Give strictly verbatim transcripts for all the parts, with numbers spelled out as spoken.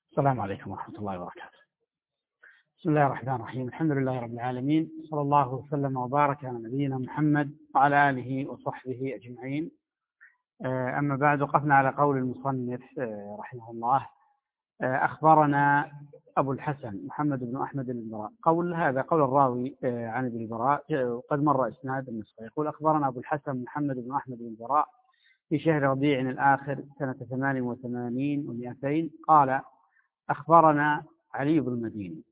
السلام عليكم ورحمة الله وبركاته. بسم الله الرحمن الرحيم. الحمد لله رب العالمين، صلى الله وسلم وبارك على نبينا محمد وعلى آله وصحبه أجمعين. أما بعد، وقفنا على قول المصنف رحمه الله: أخبرنا أبو الحسن محمد بن أحمد بن البراء. قول هذا قول الراوي عن ابن البراء، وقد مر إسناد النسخة. يقول: أخبرنا أبو الحسن محمد بن أحمد بن البراء في شهر ربيع الآخر سنة ثمان وثمانين ومئتين قال: أخبرنا علي بن المديني.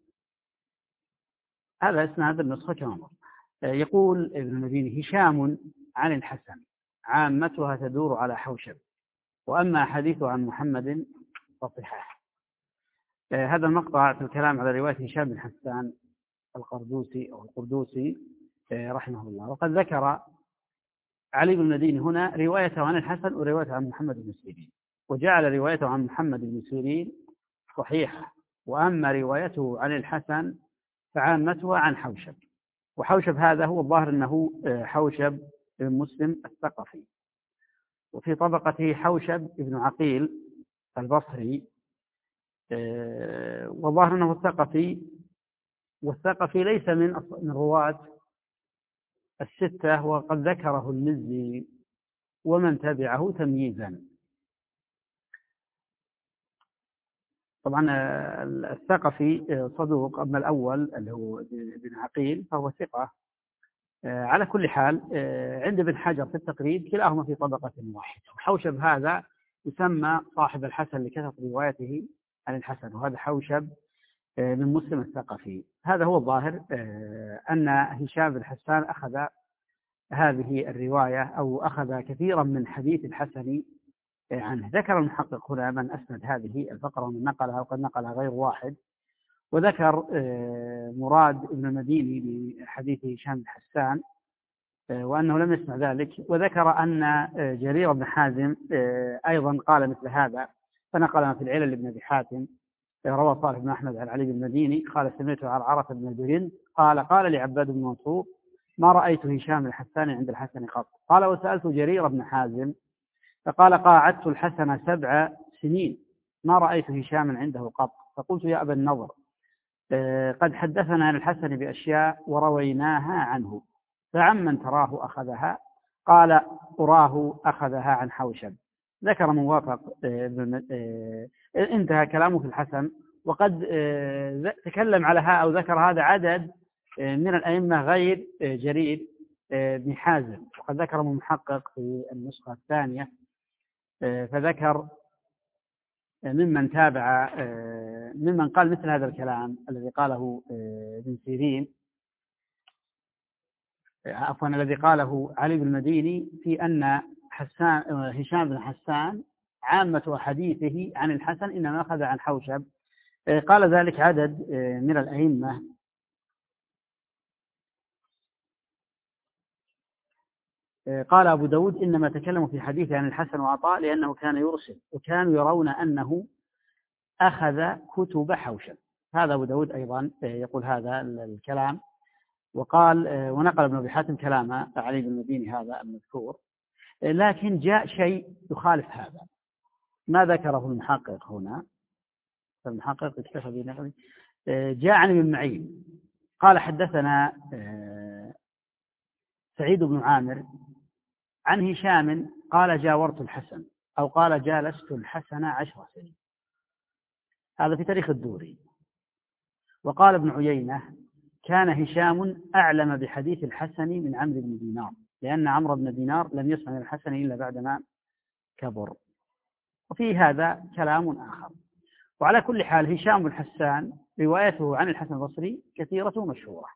هذا اسناد النسخة كامل. يقول ابن المديني: هشام عن الحسن عامتها تدور على حوشب، وأما حديثه عن محمد فصحاح. هذا المقطع في الكلام على رواية هشام بن حسان القردوسي أو القردوسي رحمه الله. وقد ذكر علي بن المديني هنا روايته عن الحسن وروايته عن محمد بن سيرين، وجعل روايته عن محمد بن سيرين صحيحة، وأما روايته عن الحسن فعامتها عن حوشب. وحوشب هذا هو الظاهر أنه حوشب بن مسلم الثقفي، وفي طبقته حوشب بن عقيل البصري، وظاهر أنه الثقفي، والثقفي ليس من من رواة الستة، وقد ذكره المزي ومن تبعه تمييزا. طبعا الثقفي صدوق، أما الأول اللي هو ابن عقيل فهو ثقة. على كل حال، عند ابن حجر في التقريب كلاهما في طبقة واحدة. وحوشب هذا يسمى صاحب الحسن لكثرة روايته عن الحسن، وهذا حوشب من مسلم الثقفي. هذا هو الظاهر، أن هشام بن حسان أخذ هذه الرواية أو أخذ كثيرا من حديث الحسن عنه. ذكر المحقق هنا من أسند هذه الفقرة ومن نقلها، وقد نقلها غير واحد. وذكر مراد ابن المديني بحديث هشام بن حسان وأنه لم يسمع ذلك، وذكر أن جرير بن حازم أيضا قال مثل هذا، فنقل في العلل لابن أبي حاتم. روى صالح بن أحمد عن علي بن المديني قال: سمعته عن عرفة بن البرنس قال: قال لعباد بن منصور: ما رأيت هشام بن حسان عند الحسن قط. قال: وسألت جرير بن حازم فقال: قاعدت الحسن سبع سنين ما رأيت هشاما عنده قط. فقلت: يا أبا النضر، قد حدثنا عن الحسن بأشياء ورويناها عنه، فعمن تراه أخذها؟ قال: أراه أخذها عن حوشب. ذكر موافق. انتهى كلامه في الحسن. وقد تكلم على ها أو ذكر هذا عدد من الأئمة غير جرير بن حازم، وقد ذكر محقق في النسخة الثانية، فذكر ممن تابع ممن قال مثل هذا الكلام الذي قاله ابن سيرين، عفوا الذي قاله علي بن المديني، في أن حسان هشام بن حسان عامة حديثه عن الحسن إنما أخذ عن حوشب. قال ذلك عدد من الأئمة. قال أبو داود: إنما تكلموا في حديث عن الحسن وعطاء لأنه كان يرسل، وكانوا يرون أنه أخذ كتب حوشب. هذا أبو داود أيضا يقول هذا الكلام. وقال ونقل ابن أبي حاتم كلام علي بن المديني هذا المذكور، لكن جاء شيء يخالف هذا ما ذكره المحقق هنا. المحقق اكتفى بنحوه. جاء عن ابن معين قال: حدثنا سعيد بن عامر عن هشام قال: جاورت الحسن، أو قال: جالست الحسن عشر سنين. هذا في تاريخ الدوري. وقال ابن عيينة: كان هشام أعلم بحديث الحسن من عمرو بن دينار، لأن عمرو بن دينار لم يسمع من الحسن إلا بعدما كبر. وفي هذا كلام آخر. وعلى كل حال، هشام بن حسان روايته عن الحسن البصري كثيرة ومشهورة،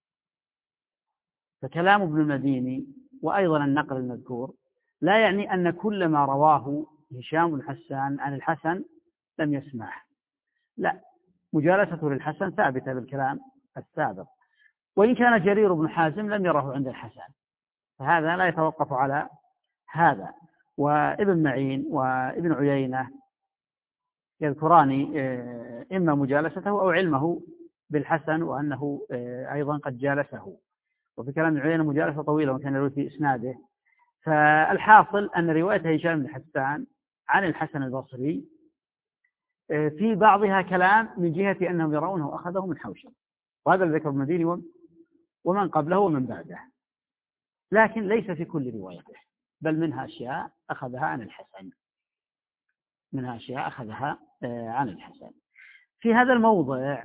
فكلام ابن المديني وأيضا النقل المذكور لا يعني أن كل ما رواه هشام بن حسان عن الحسن لم يسمعه، لا، مجالسته للحسن ثابتة بالكلام السابق. وإن كان جرير بن حازم لم يره عند الحسن، فهذا لا يتوقف على هذا. وابن معين وابن عيينة يذكران إما مجالسته أو علمه بالحسن، وأنه أيضا قد جالسه. وفي كلام ابن عيينة مجالسة طويلة وكان يروي في إسناده. فالحاصل أن رواية هشام بن حسان عن الحسن البصري في بعضها كلام من جهة أنهم يرونه أخذه من حوشب، وهذا ذكر المديني ومن قبله ومن بعده، لكن ليس في كل روايته، بل منها أشياء أخذها عن الحسن منها أشياء أخذها عن الحسن. في هذا الموضع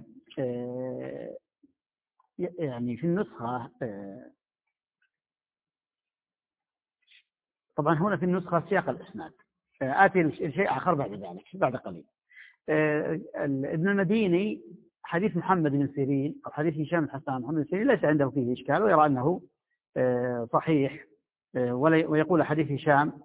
يعني في النسخة، طبعا هنا في النسخة سياق الإسناد، آتي الشيء آخر بعد ذلك بعد قليل. ابن المديني حديث محمد بن سيرين أو حديث هشام الحسان محمد بن سيرين ليس عنده فيه إشكال، ويرى أنه صحيح، ويقول حديث هشام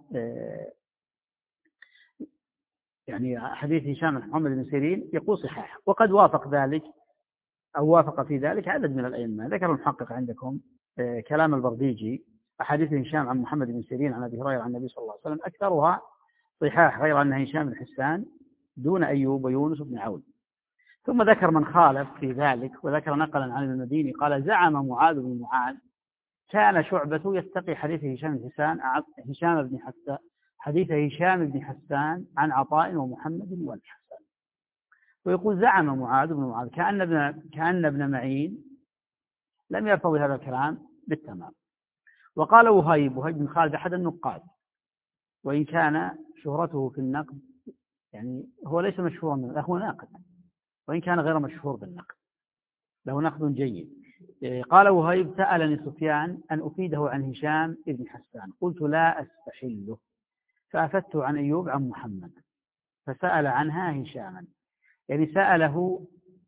يعني حديث هشام محمد بن سيرين يقول صحيح، وقد وافق ذلك أو وافق في ذلك عدد من الأئمة. ذكر المحقق عندكم كلام البرديجي: أحاديث هشام عن محمد بن سيرين عن أبي هريرة عن النبي صلى الله عليه وسلم أكثرها صحاح، غير أن هشام بن حسان دون أيوب ويونس بن عون. ثم ذكر من خالف في ذلك، وذكر نقلا عن المديني قال: زعم معاذ بن معاذ كان شعبة يتقي حديث هشام بن حسان هشام بن حسان حديث هشام بن حسان عن عطاء ومحمد والحسن. ويقول: زعم معاذ بن معاذ كأن ابن كأن ابن معين لم يرتضي هذا الكلام بالتمام. وقال وهيب وهيب بن خالد أحد النقاد، وإن كان شهرته في النقد يعني هو ليس مشهورا منه، هو ناقد، وإن كان غير مشهور بالنقد، له نقد جيد. قال وهيب: سألني سفيان أن أفيده عن هشام بن حسان، قلت لا أستحله، فأفدته عن أيوب عن محمد، فسأل عنها هشاما، يعني سأله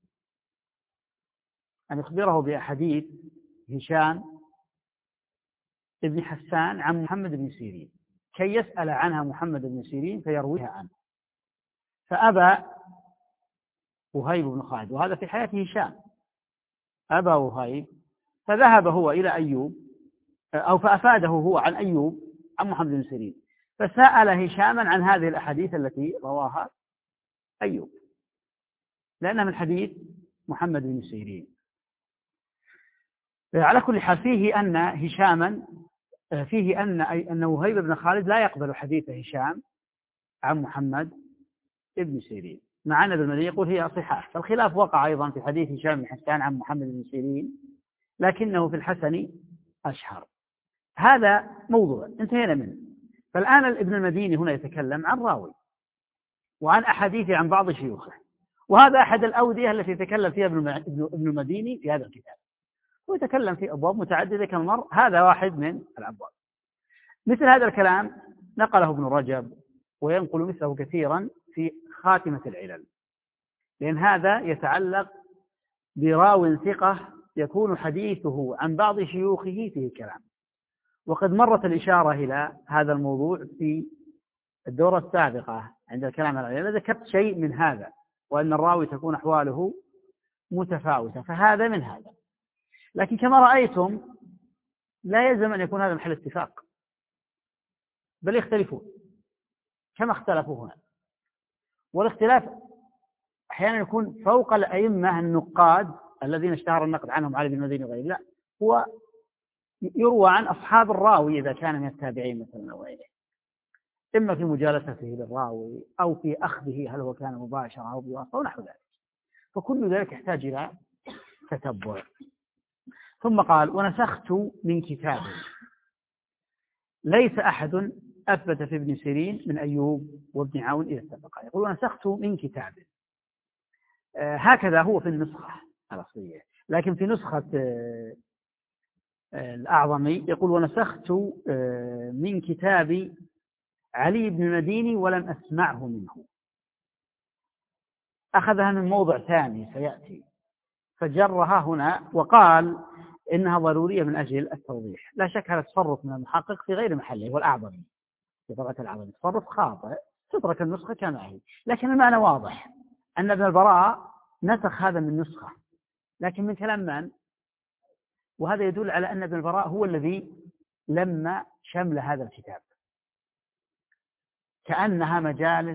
أن يخبره بأحاديث هشام بن حسان عن محمد بن سيرين كي يسأل عنها محمد بن سيرين فيرويها عنه، فأبى وهيب بن خالد، وهذا في حياة هشام، أبى وهيب، فذهب هو إلى أيوب أو فأفاده هو عن أيوب عن محمد بن سيرين، فسأل هشاما عن هذه الأحاديث التي رواها أيوب، لأنها من حديث محمد بن سيرين. على كل حال فيه أن هشاما فيه أن أن وهيب بن خالد لا يقبل حديث هشام عن محمد بن سيرين، مع أن ابن المديني يقول هي صحاح. فالخلاف وقع أيضا في حديث هشام بن حسان عن محمد بن سيرين، لكنه في الحسن أشهر. هذا موضوع انتهينا منه. فالآن ابن المديني هنا يتكلم عن راوي وعن أحاديث عن بعض شيوخه، وهذا أحد الأودية التي يتكلم فيها ابن المديني في هذا الكتاب، ويتكلم في أبواب متعددة كما مر، هذا واحد من الأبواب. مثل هذا الكلام نقله ابن رجب، وينقل مثله كثيرا في خاتمة العلل، لأن هذا يتعلق براو ثقة يكون حديثه عن بعض شيوخه فيه كلام. وقد مرت الإشارة إلى هذا الموضوع في الدورة السابقة عند الكلام على العلل، ذكرت شيء من هذا، وأن الراوي تكون أحواله متفاوتة، فهذا من هذا. لكن كما رأيتم لا يلزم أن يكون هذا محل اتفاق، بل يختلفون كما اختلفوا هنا. والاختلاف أحيانا يكون فوق الأئمة النقاد الذين اشتهر النقد عنهم علي بن المديني وغيره، لا، هو يروى عن أصحاب الراوي إذا كان من التابعين مثلا وغيره، إما في مجالسته للراوي أو في أخذه هل هو كان مباشرة أو بواسطة ونحو ذلك، فكل ذلك يحتاج إلى تتبع. ثم قال: ونسخت من كتاب ليس أحد أثبت في ابن سيرين من أيوب وابن عون إذا اتفقا. يقول: ونسخت من كتاب، آه هكذا هو في النسخة الأصلية، لكن في نسخة آه آه الأعظمي يقول: ونسخت آه من كتاب علي بن المديني ولم أسمعه منه. أخذها من موضع ثاني سيأتي، فجرها هنا وقال إنها ضرورية من أجل التوضيح. لا شك هذا تصرف من المحقق في غير محله، والأعظمي في طبعة الأعظمي تصرف خاطئ، تترك النسخة كما هي، لكن المعنى واضح أن ابن البراء نسخ هذا من نسخة، لكن من كلام من؟ وهذا يدل على أن ابن البراء هو الذي لما شمل هذا الكتاب، كأنها مجالس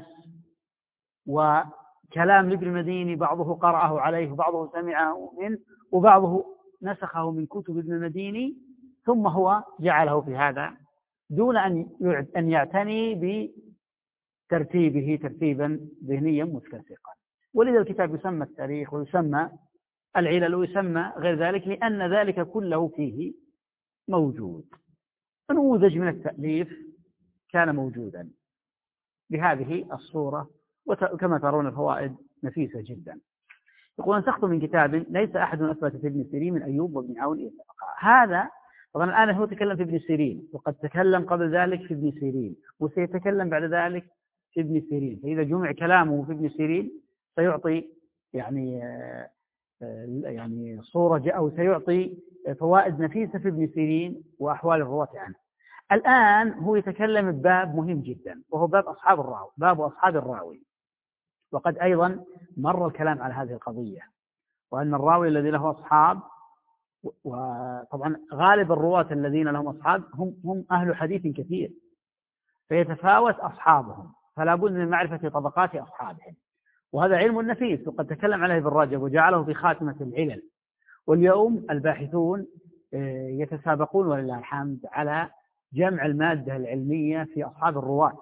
وكلام لابن المديني، بعضه قرأه عليه وبعضه سمعه منه وبعضه نسخه من كتب ابن المديني، ثم هو جعله في هذا دون أن أن يعتني ترتيبه ترتيبا ذهنيا متسقا. ولذا الكتاب يسمى التاريخ ويسمى العلل ويسمى غير ذلك، لأن ذلك كله فيه موجود. نموذج من التأليف كان موجودا بهذه الصورة، وكما ترون الفوائد نفيسة جدا. يقول: نسخت من كتاب ليس أحد أثبت في ابن سيرين من أيوب وابن عون إلا هذا. طبعا الآن هو تكلم في ابن سيرين، وقد تكلم قبل ذلك في ابن سيرين، وسيتكلم بعد ذلك في ابن سيرين. فإذا جمع كلامه في ابن سيرين سيعطي يعني يعني صورة أو سيعطي فوائد نفيسة في ابن سيرين وأحوال الرواة عنه. الآن هو يتكلم بباب مهم جدا، وهو باب أصحاب الراوي، باب أصحاب الراوي. وقد أيضا مر الكلام على هذه القضية، وأن الراوي الذي له أصحاب، وطبعا غالب الرواة الذين لهم أصحاب هم هم أهل حديث كثير، فيتفاوت أصحابهم، فلا بد من معرفة طبقات أصحابهم، وهذا علم نفيس وقد تكلم عليه ابن رجب وجعله في خاتمة العلل. واليوم الباحثون يتسابقون ولله الحمد على جمع المادة العلمية في أصحاب الرواة،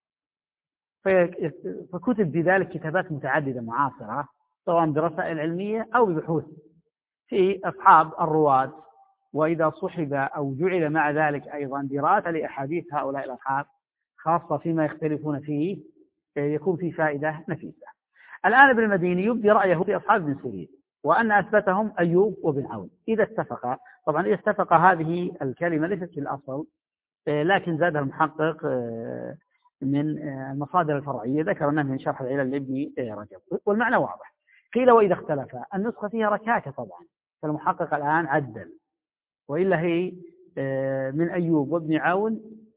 فكتب في ذلك كتابات متعددة معاصرة، سواء برسائل علمية أو ببحوث في أصحاب الرواة. وإذا صحب أو جعل مع ذلك أيضا دراسة لأحاديث هؤلاء الأصحاب، خاصة فيما يختلفون فيه، يكون في فائدة نفيسة. الآن ابن المديني يبدي رأيه في أصحاب ابن سيرين، وأن أثبتهم أيوب وابن عون إذا اتفق. طبعا إذا اتفق هذه الكلمة ليست في الأصل، لكن زادها المحقق من المصادر الفرعية، ذكر أنه من شرح العلل لابن رجب، والمعنى واضح. قيل: وإذا اختلف. النسخة فيها ركاكة طبعا، فالمحقق الآن عدل، وإلا هي من أيوب وابن عون.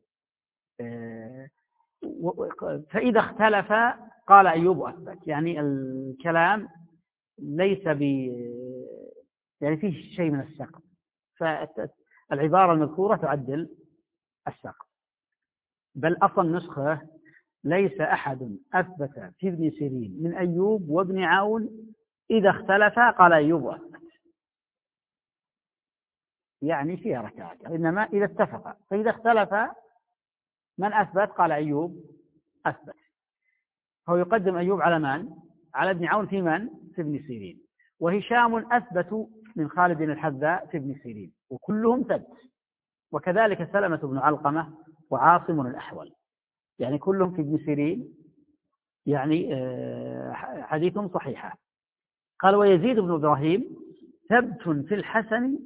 فإذا اختلف قال أيوب أثبت، يعني الكلام ليس ب يعني فيه شيء من السقط، فالعبارة المذكورة تعدل السقط. بل أصل نسخة ليس أحد أثبت في ابن سيرين من أيوب وابن عون إذا اختلف قال أيوب أثبت، يعني فيها ركعة. إنما إذا اتفق، فإذا اختلف من أثبت قال أيوب أثبت. هو يقدم أيوب على من؟ على ابن عون في من؟ في ابن سيرين. وهشام أثبت من خالد الحذاء في ابن سيرين، وكلهم ثبت. وكذلك سلمة بن علقمة وعاصم الأحول، يعني كلهم في ابن سيرين، يعني حديثهم صحيحة. قال: ويزيد بن إبراهيم ثبت في الحسن،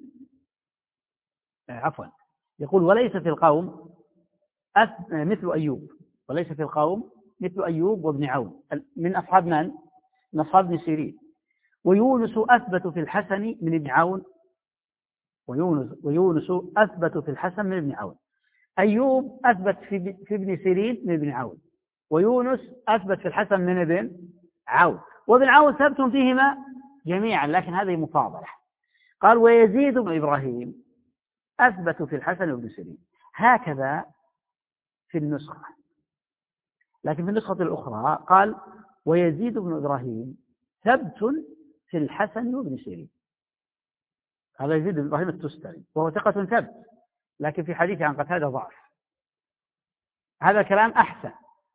عفوا يقول: وليس في القوم مثل أيوب، وليس في القوم مثل أيوب وابن عون من أصحاب من؟ من أصحاب ابن سيرين. ويونس أثبت في الحسن من ابن عون، ويونس, ويونس أثبت في الحسن من ابن عون. أيوب أثبت في, في ابن سيرين من ابن عون، ويونس أثبت في الحسن من ابن عون، وابن عون ثبت فيهما جميعا، لكن هذه مفاضلة. قال: ويزيد بن إبراهيم أثبت في الحسن وابن سيرين. هكذا في النسخة، لكن في النسخة الأخرى قال: ويزيد بن إبراهيم ثبت في الحسن وابن سيرين. هذا يزيد بن إبراهيم التستري وهو ثقة ثبت، لكن في حديث عن قتادة ضعف. هذا كلام أحسن،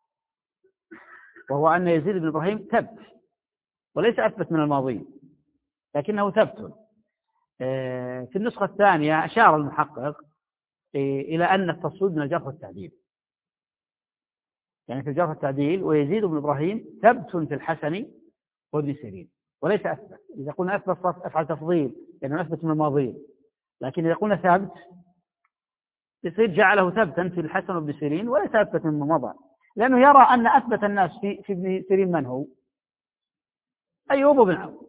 وهو أن يزيد بن إبراهيم ثبت وليس أثبت من الماضي، لكنه ثبت. في النسخة الثانية أشار المحقق إلى أن التصويب من الجرح والتعديل، يعني في الجرح والتعديل: ويزيد بن إبراهيم ثبت في الحسن وابن سيرين، وليس أثبت. إذا قلنا أثبت أفعل تفضيل لأنه أثبت من الماضي، لكن إذا قلنا ثبت يصير جعله ثبتا في الحسن وابن سيرين وليس أثبت من مضى، لأنه يرى أن أثبت الناس في في ابن سيرين من هو؟ أيوب بن عون،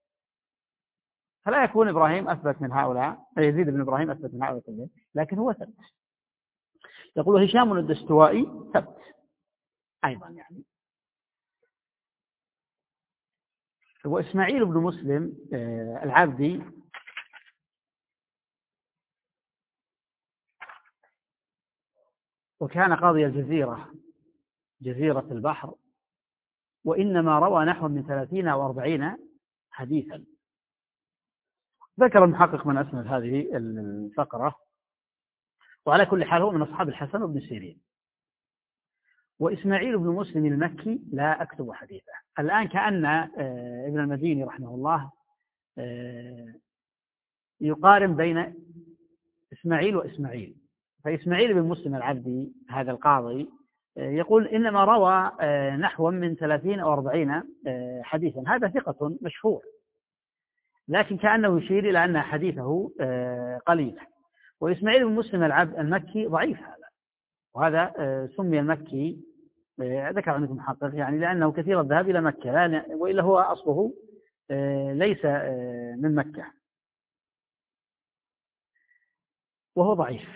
فلا يكون إبراهيم أثبت من هؤلاء، يزيد بن إبراهيم أثبت من هؤلاء، لكن هو ثبت. يقول: هشام الدستوائي ثبت أيضا، يعني. وإسماعيل بن مسلم العبدي وكان قاضي الجزيرة، جزيرة البحر، وإنما روى نحو من ثلاثين أو أربعين حديثا. ذكر المحقق من أسند هذه الفقرة، وعلى كل حال هو من أصحاب الحسن وابن سيرين. وإسماعيل بن مسلم المكي لا أكتب حديثه. الآن كأن ابن المديني رحمه الله يقارن بين إسماعيل وإسماعيل. فإسماعيل بن مسلم العبدي هذا القاضي يقول إنما روى نحو من ثلاثين أو أربعين حديثا، هذا ثقة مشهور، لكن كأنه يشير إلى أن حديثه قليل. وإسماعيل بن مسلم العبد المكي ضعيف هذا، وهذا سمي المكي ذكر عنه محقق يعني لأنه كثير الذهاب إلى مكة، وإلا هو أصله ليس من مكة، وهو ضعيف.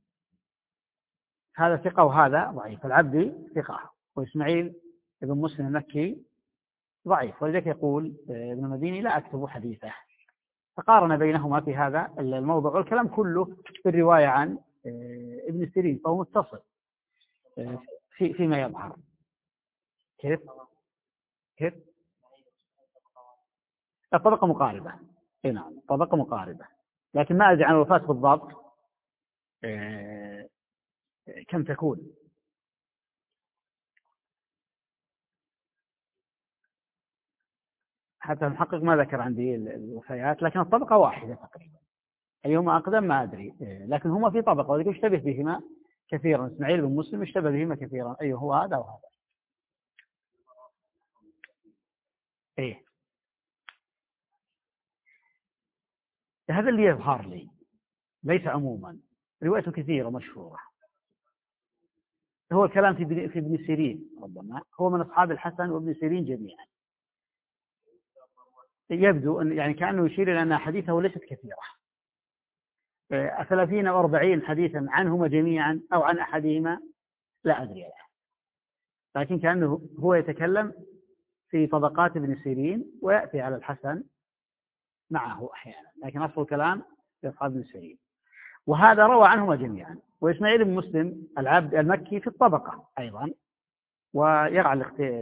هذا ثقة وهذا ضعيف، العبدي ثقة وإسماعيل بن مسلم المكي ضعيف، ولذلك يقول ابن المديني لا أكتب حديثه. فقارن بينهما في هذا الموضوع، والكلام كله في الرواية عن ابن سيرين، فهو متصل في فيما يظهر. كيف؟ كيف؟ الطبقة مقاربة، اي نعم طبقة مقاربة، لكن ما أدري عن الوفاة بالضبط كم تكون. حتى المحقق ما ذكر عندي الوفيات، لكن الطبقة واحدة تقريبا، أيهما أقدم ما أدري، لكن هما في طبقة ولكن يشتبه بهما كثيرا. إسماعيل بن مسلم يشتبه بهما كثيرا، أيه هو هذا وهذا. إيه هذا اللي يظهر لي، ليس عموما، روايته كثيرة مشهورة. هو الكلام في في ابن سيرين، ربما هو من أصحاب الحسن وابن سيرين جميعا. يبدو أن يعني كأنه يشير إلى أن حديثه ليست كثيرة، ثلاثين أو أربعين حديثا عنهما جميعا أو عن أحدهما لا أدري عنه، لكن كأنه هو يتكلم في طبقات ابن سيرين ويأتي على الحسن معه أحيانا، لكن أصل الكلام في أصحاب ابن سيرين. وهذا روى عنهما جميعا. وإسماعيل بن مسلم العبد المكي في الطبقة أيضا، ويقع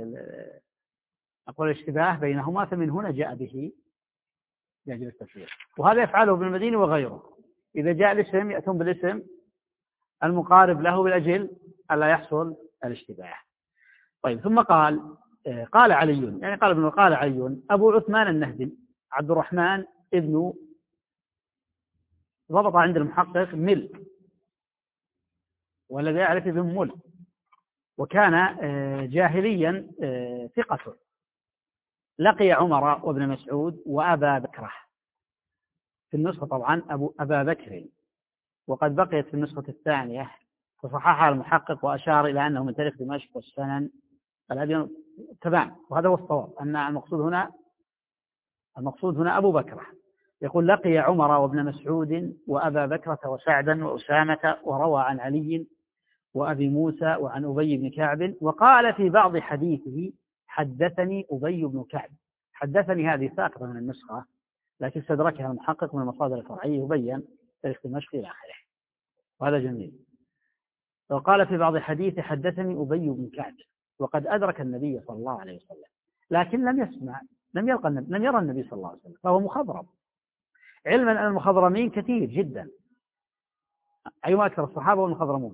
أقول الاشتباه بينهما، فمن هنا جاء به يجب التفسير. وهذا يفعله ابن المديني وغيره، إذا جاء الاسم يأتون بالاسم المقارب له بالأجل ألا يحصل الاشتباه. طيب ثم قال قال علي، يعني قال ابن قال علي أبو عثمان النهدي عبد الرحمن ابن ضبط عند المحقق مل، والذي يعرف ابن مل، وكان جاهليا ثقة، لقي عمر وابن مسعود وأبا بكر، في النسخة طبعا أبو أبا بكر، وقد بقيت في النسخة الثانية فصححها المحقق وأشار إلى أنه من تاريخ دمشق والسنن الأديان تبع، وهذا هو الصواب، أن المقصود هنا المقصود هنا أبو بكر. يقول لقي عمر وابن مسعود وأبا بكرة وسعدا وأسامة، وروى عن علي وأبي موسى وعن أبي بن كعب، وقال في بعض حديثه حدثني أبي بن كعب. حدثني هذه ساقطة من النسخة، لكن استدركها المحقق من المصادر الفرعية يبين تاريخ دمشق إلى آخره، وهذا جميل. وقال في بعض حديث حدثني أبي بن كعب، وقد أدرك النبي صلى الله عليه وسلم، لكن لم يسمع لم يلقى النبي لم يرى النبي صلى الله عليه وسلم، فهو مخضرم، علما أن المخضرمين كثير جدا. أيما أكثر الصحابة والمخضرمون؟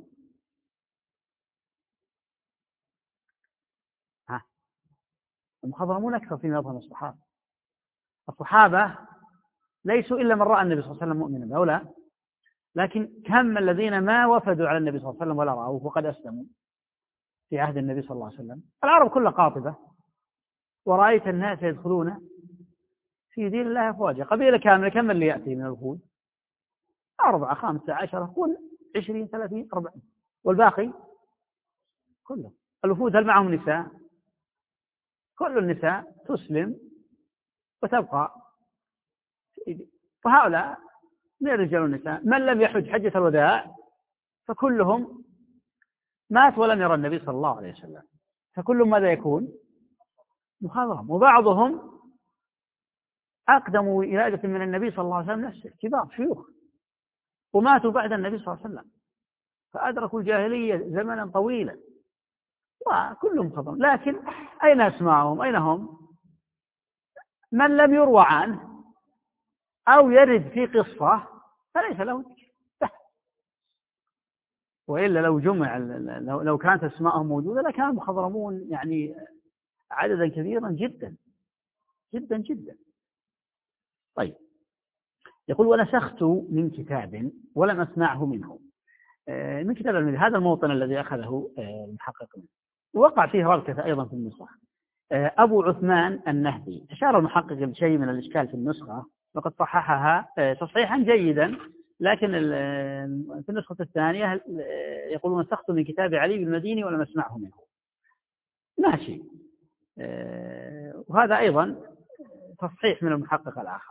ها المخضرمون أكثر فيما يظهر الصحابة. الصحابة ليسوا إلا من رأى النبي صلى الله عليه وسلم مؤمنا به، لا، لكن كم الذين ما وفدوا على النبي صلى الله عليه وسلم ولا رأوه وقد أسلموا في عهد النبي صلى الله عليه وسلم. العرب كلها قاطبة، ورأيت الناس يدخلون في دين الله أفواجا. قبيلة كاملة كم اللي يأتي من الوفود؟ أربعة خمسة عشرة، قل عشرين ثلاثين أربعين، والباقي كله الوفود. هل معهم نساء؟ كل النساء تسلم وتبقى، فهؤلاء من الرجال والنساء من لم يحج حجة الوداع فكلهم مات ولم يرى النبي صلى الله عليه وسلم، فكلهم ماذا يكون؟ مخضرم. وبعضهم أقدموا ولادة من النبي صلى الله عليه وسلم نفسه، كبار شيوخ، وماتوا بعد النبي صلى الله عليه وسلم، فأدركوا الجاهلية زمنا طويلا، وكلهم مخضرم. لكن أين أسماءهم؟ أين هم؟ من لم يروى عنه أو يرد في قصة فليس له ذكر. وإلا لو جمع لو لو كانت أسماءهم موجودة لكان المخضرمون يعني عددا كبيرا جدا جدا جدا. طيب، يقول ونسخت من كتاب ولم أسمعه منه. من كتاب المدينة، هذا الموطن الذي أخذه المحقق منه، ووقع فيه ربكة أيضا في النسخة. أبو عثمان النهدي، أشار المحقق بشيء من الإشكال في النسخة وقد صححها تصحيحا جيدا، لكن في النسخة الثانية يقولون نسخت من كتاب علي بن المديني ولم أسمعه منه. ماشي، وهذا أيضا تصحيح من المحقق الآخر.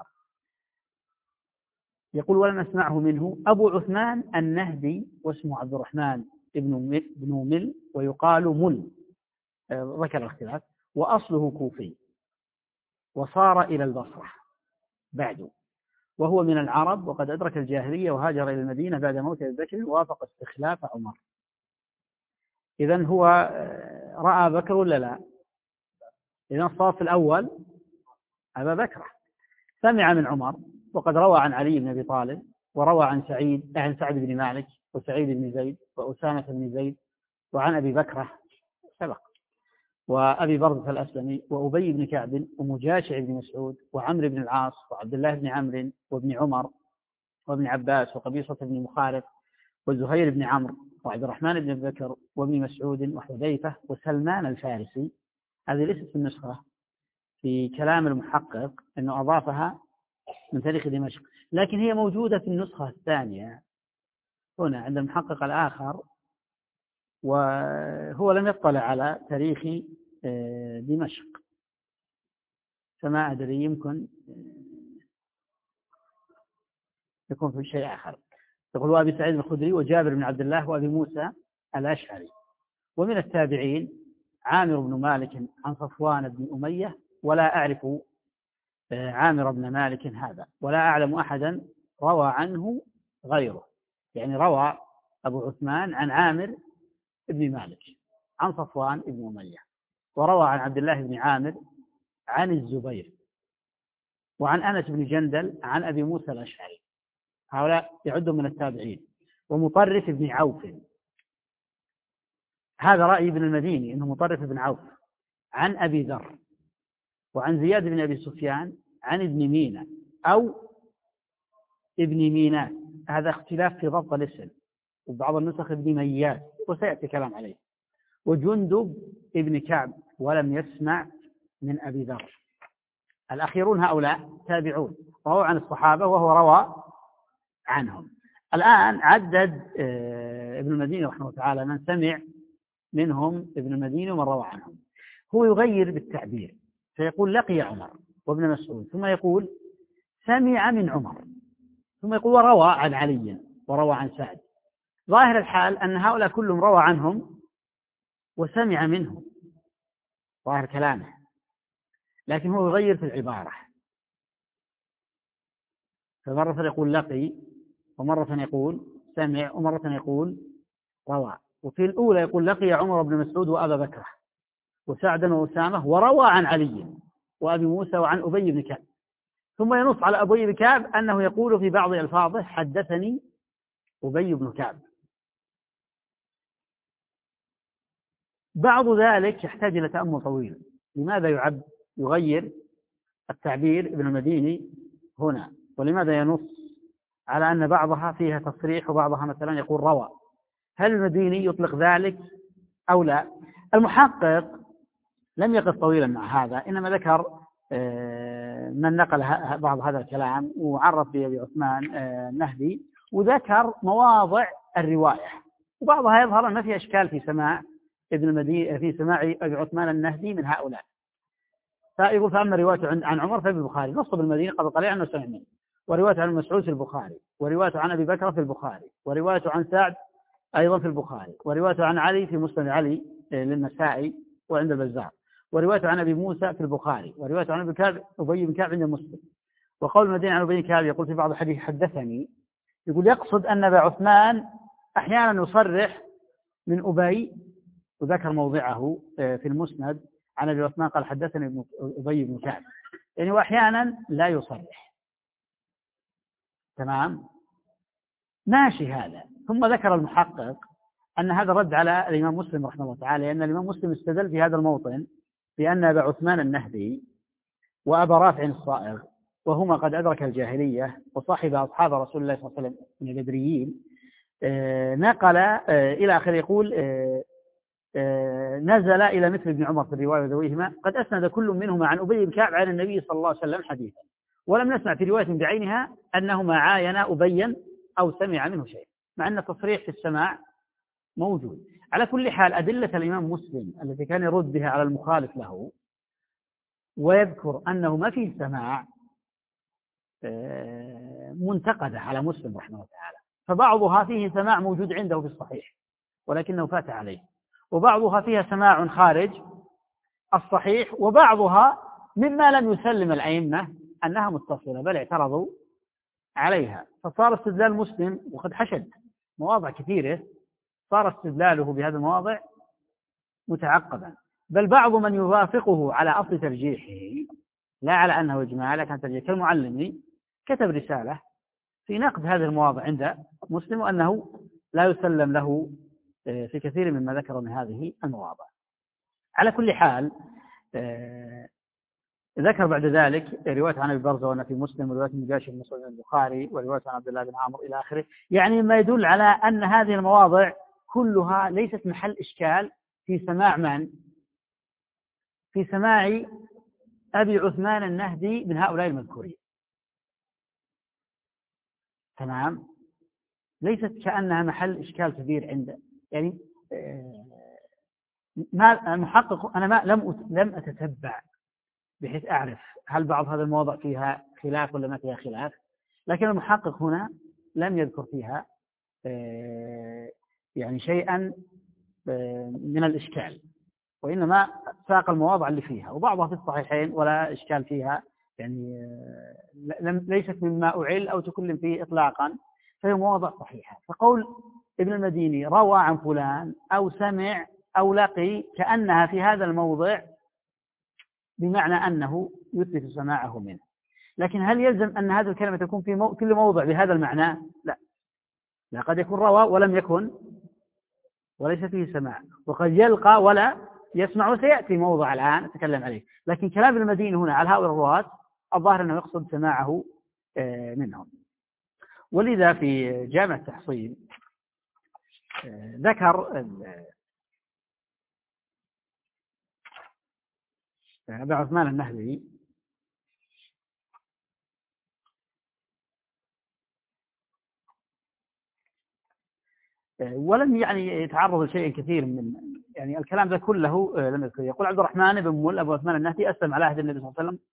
يقول ولم أسمعه منه أبو عثمان النهدي، واسمه عبد الرحمن ابن بن مل ويقال مل، ذكر الاختلاف، وأصله كوفي وصار إلى البصرة بعد، وهو من العرب وقد أدرك الجاهلية وهاجر إلى المدينة بعد موت أبي بكر ووافق استخلاف عمر. إذن هو رأى بكر ولا لا؟ إذن الصف الأول أبا بكر، سمع من عمر، وقد روى عن علي بن أبي طالب، وروى عن سعيد عن سعد بن مالك وسعيد بن زيد وأسامة بن زيد، وعن أبي بكرة سبق، وأبي بردة الأسلمي، وأبي بن كعب، ومجاشع بن مسعود، وعمرو بن العاص، وعبد الله بن عمرو، وابن عمر، وابن عباس، وقبيصة بن مخارق، وزهير بن عمرو، وعبد الرحمن بن بكر، وابن مسعود، وحذيفة، وسلمان الفارسي. هذه ليست في النسخة، في كلام المحقق أنه أضافها من تاريخ دمشق، لكن هي موجودة في النسخة الثانية هنا عند المحقق الآخر، وهو لم يطلع على تاريخ دمشق، فما أدري، يمكن يكون في شيء آخر. يقول وأبي سعيد الخدري وجابر بن عبد الله وأبي موسى الأشعري. ومن التابعين عامر بن مالك عن صفوان بن أمية، ولا أعرف عامر بن مالك هذا، ولا أعلم أحدا روى عنه غيره. يعني روى أبو عثمان عن عامر بن مالك عن صفوان بن أمية، وروى عن عبد الله بن عامر عن الزبير، وعن أنس بن جندل عن أبي موسى الأشعري. هؤلاء يعدون من التابعين. ومطرف بن عوف، هذا رأي ابن المديني أنه مطرف بن عوف عن أبي ذر، وعن زياد بن أبي سفيان عن ابن مينا أو ابن مينات، هذا اختلاف في ضبط الاسم، وبعض النسخ ابن ميات وسيأتي كلام عليه. وجندب ابن كعب ولم يسمع من أبي ذر. الأخيرون هؤلاء تابعون رووا عن الصحابة وهو روى عنهم. الآن عدد ابن المديني رحمه الله تعالى من سمع منهم ابن المديني ومن روى عنهم. هو يغير بالتعبير، فيقول لقي عمر وابن مسعود، ثم يقول سمع من عمر، ثم يقول وروى عن علي وروى عن سعد. ظاهر الحال أن هؤلاء كلهم روى عنهم وسمع منهم، ظاهر كلامه، لكن هو يغير في العبارة، فمرة يقول لقي، ومرة يقول سمع، ومرة يقول روى. وفي الأولى يقول لقي عمر بن مسعود وأبا بكر وسعدا وأسامة وروى عن علي وأبي موسى وعن أبي بن كعب، ثم ينص على أبي بن كعب أنه يقول في بعض ألفاظه حدثني أبي بن كعب. بعض ذلك يحتاج إلى تأمل طويل. لماذا يعب يغير التعبير ابن المديني هنا؟ ولماذا ينص على أن بعضها فيها تصريح وبعضها مثلا يقول روى؟ هل المديني يطلق ذلك أو لا؟ المحقق لم يقف طويلا مع هذا، إنما ذكر من نقل بعض هذا الكلام وعرف بأبي عثمان النهدي، وذكر مواضع الرواية، وبعضها يظهر أن في أشكال في سماع ابن المديني في سماع أبي عثمان النهدي من هؤلاء. فيقول فأما روايته عن عمر ففي البخاري، نص بالمدينة قبل قليل عنه سمع منه، وروايته عن مسعود في البخاري، وروايته عن أبي بكر في البخاري، وروايته عن سعد أيضا في البخاري، وروايته عن علي في مسند علي للنسائي وعند البزار، وروايته عن أبي موسى في البخاري، وروايته عن أبي كعب أبي بن كعب عند مسلم. وقول المدينة عن أبي بن كعب يقول في بعض الحديث حدثني، يقول يقصد أن أبا عثمان أحيانا يصرح من أبي، وذكر موضعه في المسند عن أبي عثمان قال حدثني أبي بن كعب، يعني وأحيانا لا يصرح. تمام، ماشي هذا. ثم ذكر المحقق أن هذا رد على الإمام مسلم رحمه الله تعالى، لأن الإمام مسلم استدل في هذا الموطن بأن أبا عثمان النهدي وأبا رافع الصائغ وهما قد أدرك الجاهلية وصاحب أصحاب رسول الله صلى الله عليه وسلم من البدريين، نقل إلى آخر يقول نزل إلى مثل ابن عمر في الرواية وذويهما قد أسند كل منهما عن أبي بن كعب عن النبي صلى الله عليه وسلم حديثا، ولم نسمع في رواية بعينها أنهما عاينا أبيا أو سمع منه شيء، مع أن التصريح في السماع موجود. على كل حال أدلة الإمام مسلم التي كان يرد بها على المخالف له ويذكر أنه ما فيه سماع منتقدة على مسلم رحمه الله تعالى، فبعضها فيه سماع موجود عنده في الصحيح ولكنه فات عليه، وبعضها فيها سماع خارج الصحيح، وبعضها مما لم يسلم الأئمة أنها متصلة بل اعترضوا عليها، فصار استدلال مسلم وقد حشد مواضع كثيرة صار استدلاله بهذه المواضع متعقبا، بل بعض من يوافقه على أصل ترجيحه لا على أنه إجماع لكن ترجيح كالمعلمي كتب رسالة في نقد هذه المواضع عند مسلم وأنه لا يسلم له في كثير مما ذكر من هذه المواضع. على كل حال ذكر بعد ذلك رواية عن أبي برزة في مسلم ورواية مجاشي بن مسعود البخاري ورواية عن عبد الله بن عمرو إلى آخره، يعني ما يدل على أن هذه المواضع كلها ليست محل إشكال في سماع من؟ في سماع أبي عثمان النهدي من هؤلاء المذكورين. تمام، ليست كأنها محل إشكال كبير عنده، يعني ما المحقق أنا ما لم لم أتتبع بحيث أعرف هل بعض هذه المواضع فيها خلاف ولا ما فيها خلاف، لكن المحقق هنا لم يذكر فيها يعني شيئا من الإشكال، وإنما ساق المواضع اللي فيها، وبعضها في الصحيحين ولا إشكال فيها، يعني ليست مما أعل أو تكلم فيه إطلاقا، فهي مواضع صحيحة. فقول ابن المديني روى عن فلان أو سمع أو لقي كأنها في هذا الموضع بمعنى أنه يثبت سماعه منه، لكن هل يلزم أن هذه الكلمة تكون في مو... كل موضع بهذا المعنى؟ لا، لا، قد يكون روى ولم يكن وليس فيه سماع، وقد يلقى ولا يسمع، وسيأتي موضع الآن أتكلم عليه، لكن كلام المدينة هنا على هؤلاء الرواة الظاهر أنه يقصد سماعه منهم. ولذا في جامع التحصيل ذكر أبا عثمان النهدي ولم يعني يتعرض لشيء كثير من يعني الكلام ذا كله لم يذكر. يقول عبد الرحمن بن مول أبو عثمان النهدي أسلم على عهد النبي صلى الله عليه وسلم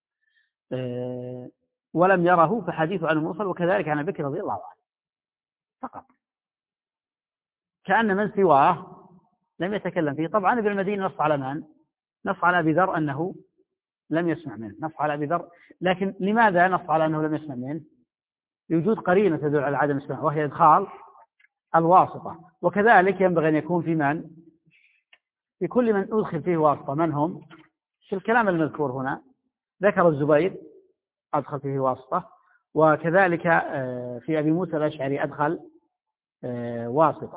ولم يره، فحديثه عن المرسل، وكذلك عن بكر رضي الله عنه فقط، كأن من سواه لم يتكلم فيه. طبعا ابن المدينة نص على من؟ نص على أبي ذر أنه لم يسمع منه، نص على أبي ذر، لكن لماذا نص على أنه لم يسمع منه؟ لوجود قرينة تدل على عدم السمع وهي إدخال الواسطة، وكذلك ينبغي أن يكون في من؟ في كل من أدخل فيه واسطة، من هم؟ في الكلام المذكور هنا ذكر الزبير أدخل فيه واسطة، وكذلك في أبي موسى الأشعري أدخل واسطة،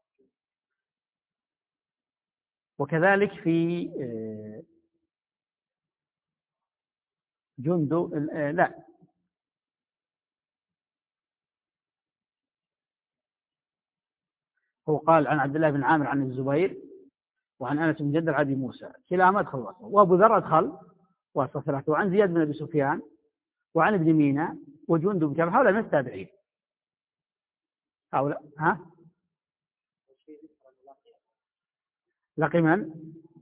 وكذلك في جندو لا هو قال عن عبد الله بن عامر عن الزبير وعن أنس بن جدر عن أبي موسى كلاهما أدخل واسطة، وأبو ذر أدخل واسطة ثلاثة، وعن زياد بن أبي سفيان وعن ابن مينا وجندب بن كعب، هؤلاء من التابعين. هؤلاء ها لقي من؟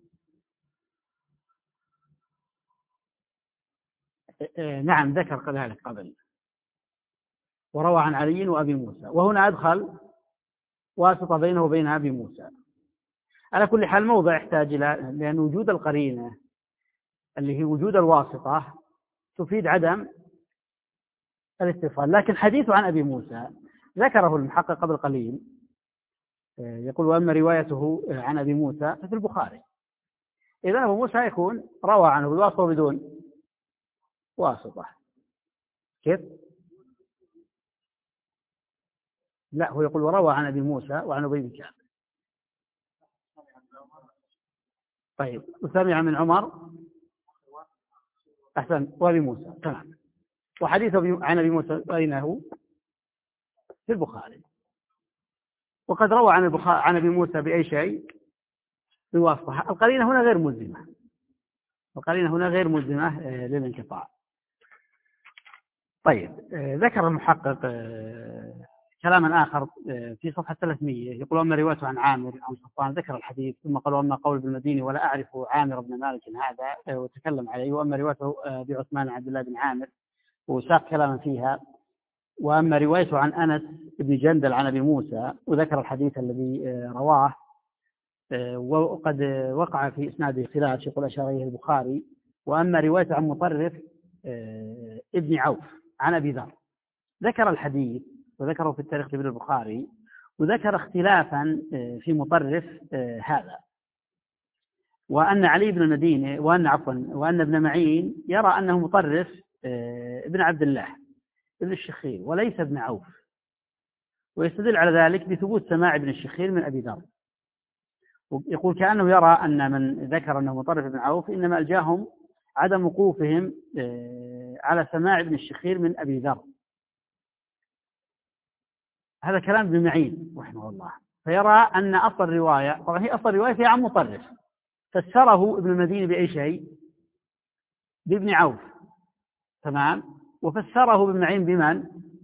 نعم ذكر ذلك قبل، وروى عن علي وأبي موسى، وهنا أدخل واسطة بينه وبين أبي موسى. على كل حال موضع يحتاج إلى، لأن وجود القرينة اللي هي وجود الواسطة تفيد عدم الاتصال، لكن حديثه عن أبي موسى ذكره المحقق قبل قليل، يقول وأما روايته عن أبي موسى ففي البخاري، إذا أبو موسى يكون روى عنه بالواسطة وبدون واسطة. كيف؟ لا، هو يقول وروى عن أبي موسى وعن أبي بن كعب، طيب وسمع من عمر أحسن وأبي موسى تمام. وحديث عن أبي موسى أين هو؟ في البخاري. وقد روى عن البخاري عن أبي موسى بأي شيء؟ بواسطة. القرينة هنا غير ملزمة، القرينة هنا غير ملزمة للانقطاع. طيب ذكر المحقق كلاما آخر في صفحة ثلاثمئة، يقول أما روايته عن عامر عن صفوان ذكر الحديث، ثم قال أما قول بالمديني ولا أعرف عامر بن مالك هذا وتكلم عليه، وأما روايته بعثمان عبد الله بن عامر وساق كلاما فيها، وأما روايته عن أنس بن جندل عن أبي موسى وذكر الحديث الذي رواه، وقد وقع في إسناده خلاف يقول أشار إليه البخاري. وأما روايته عن مطرف ابن عوف عن أبي ذر ذكر الحديث وذكره في التاريخ ابن البخاري، وذكر اختلافا في مطرف هذا، وأن علي بن المديني وأن عفوا وأن ابن معين يرى أنه مطرف ابن عبد الله ابن الشخير وليس ابن عوف، ويستدل على ذلك بثبوت سماع ابن الشخير من أبي ذر. يقول كأنه يرى أن من ذكر أنه مطرف ابن عوف إنما ألجاهم عدم وقوفهم على سماع ابن الشخير من أبي ذر. هذا كلام ابن معين رحمه الله، فيرى أن أصل الرواية، طبعا هي أصل الرواية هي عن مطرف، فسره ابن المديني بأي شيء؟ بابن عوف تمام، وفسره ابن معين بمن؟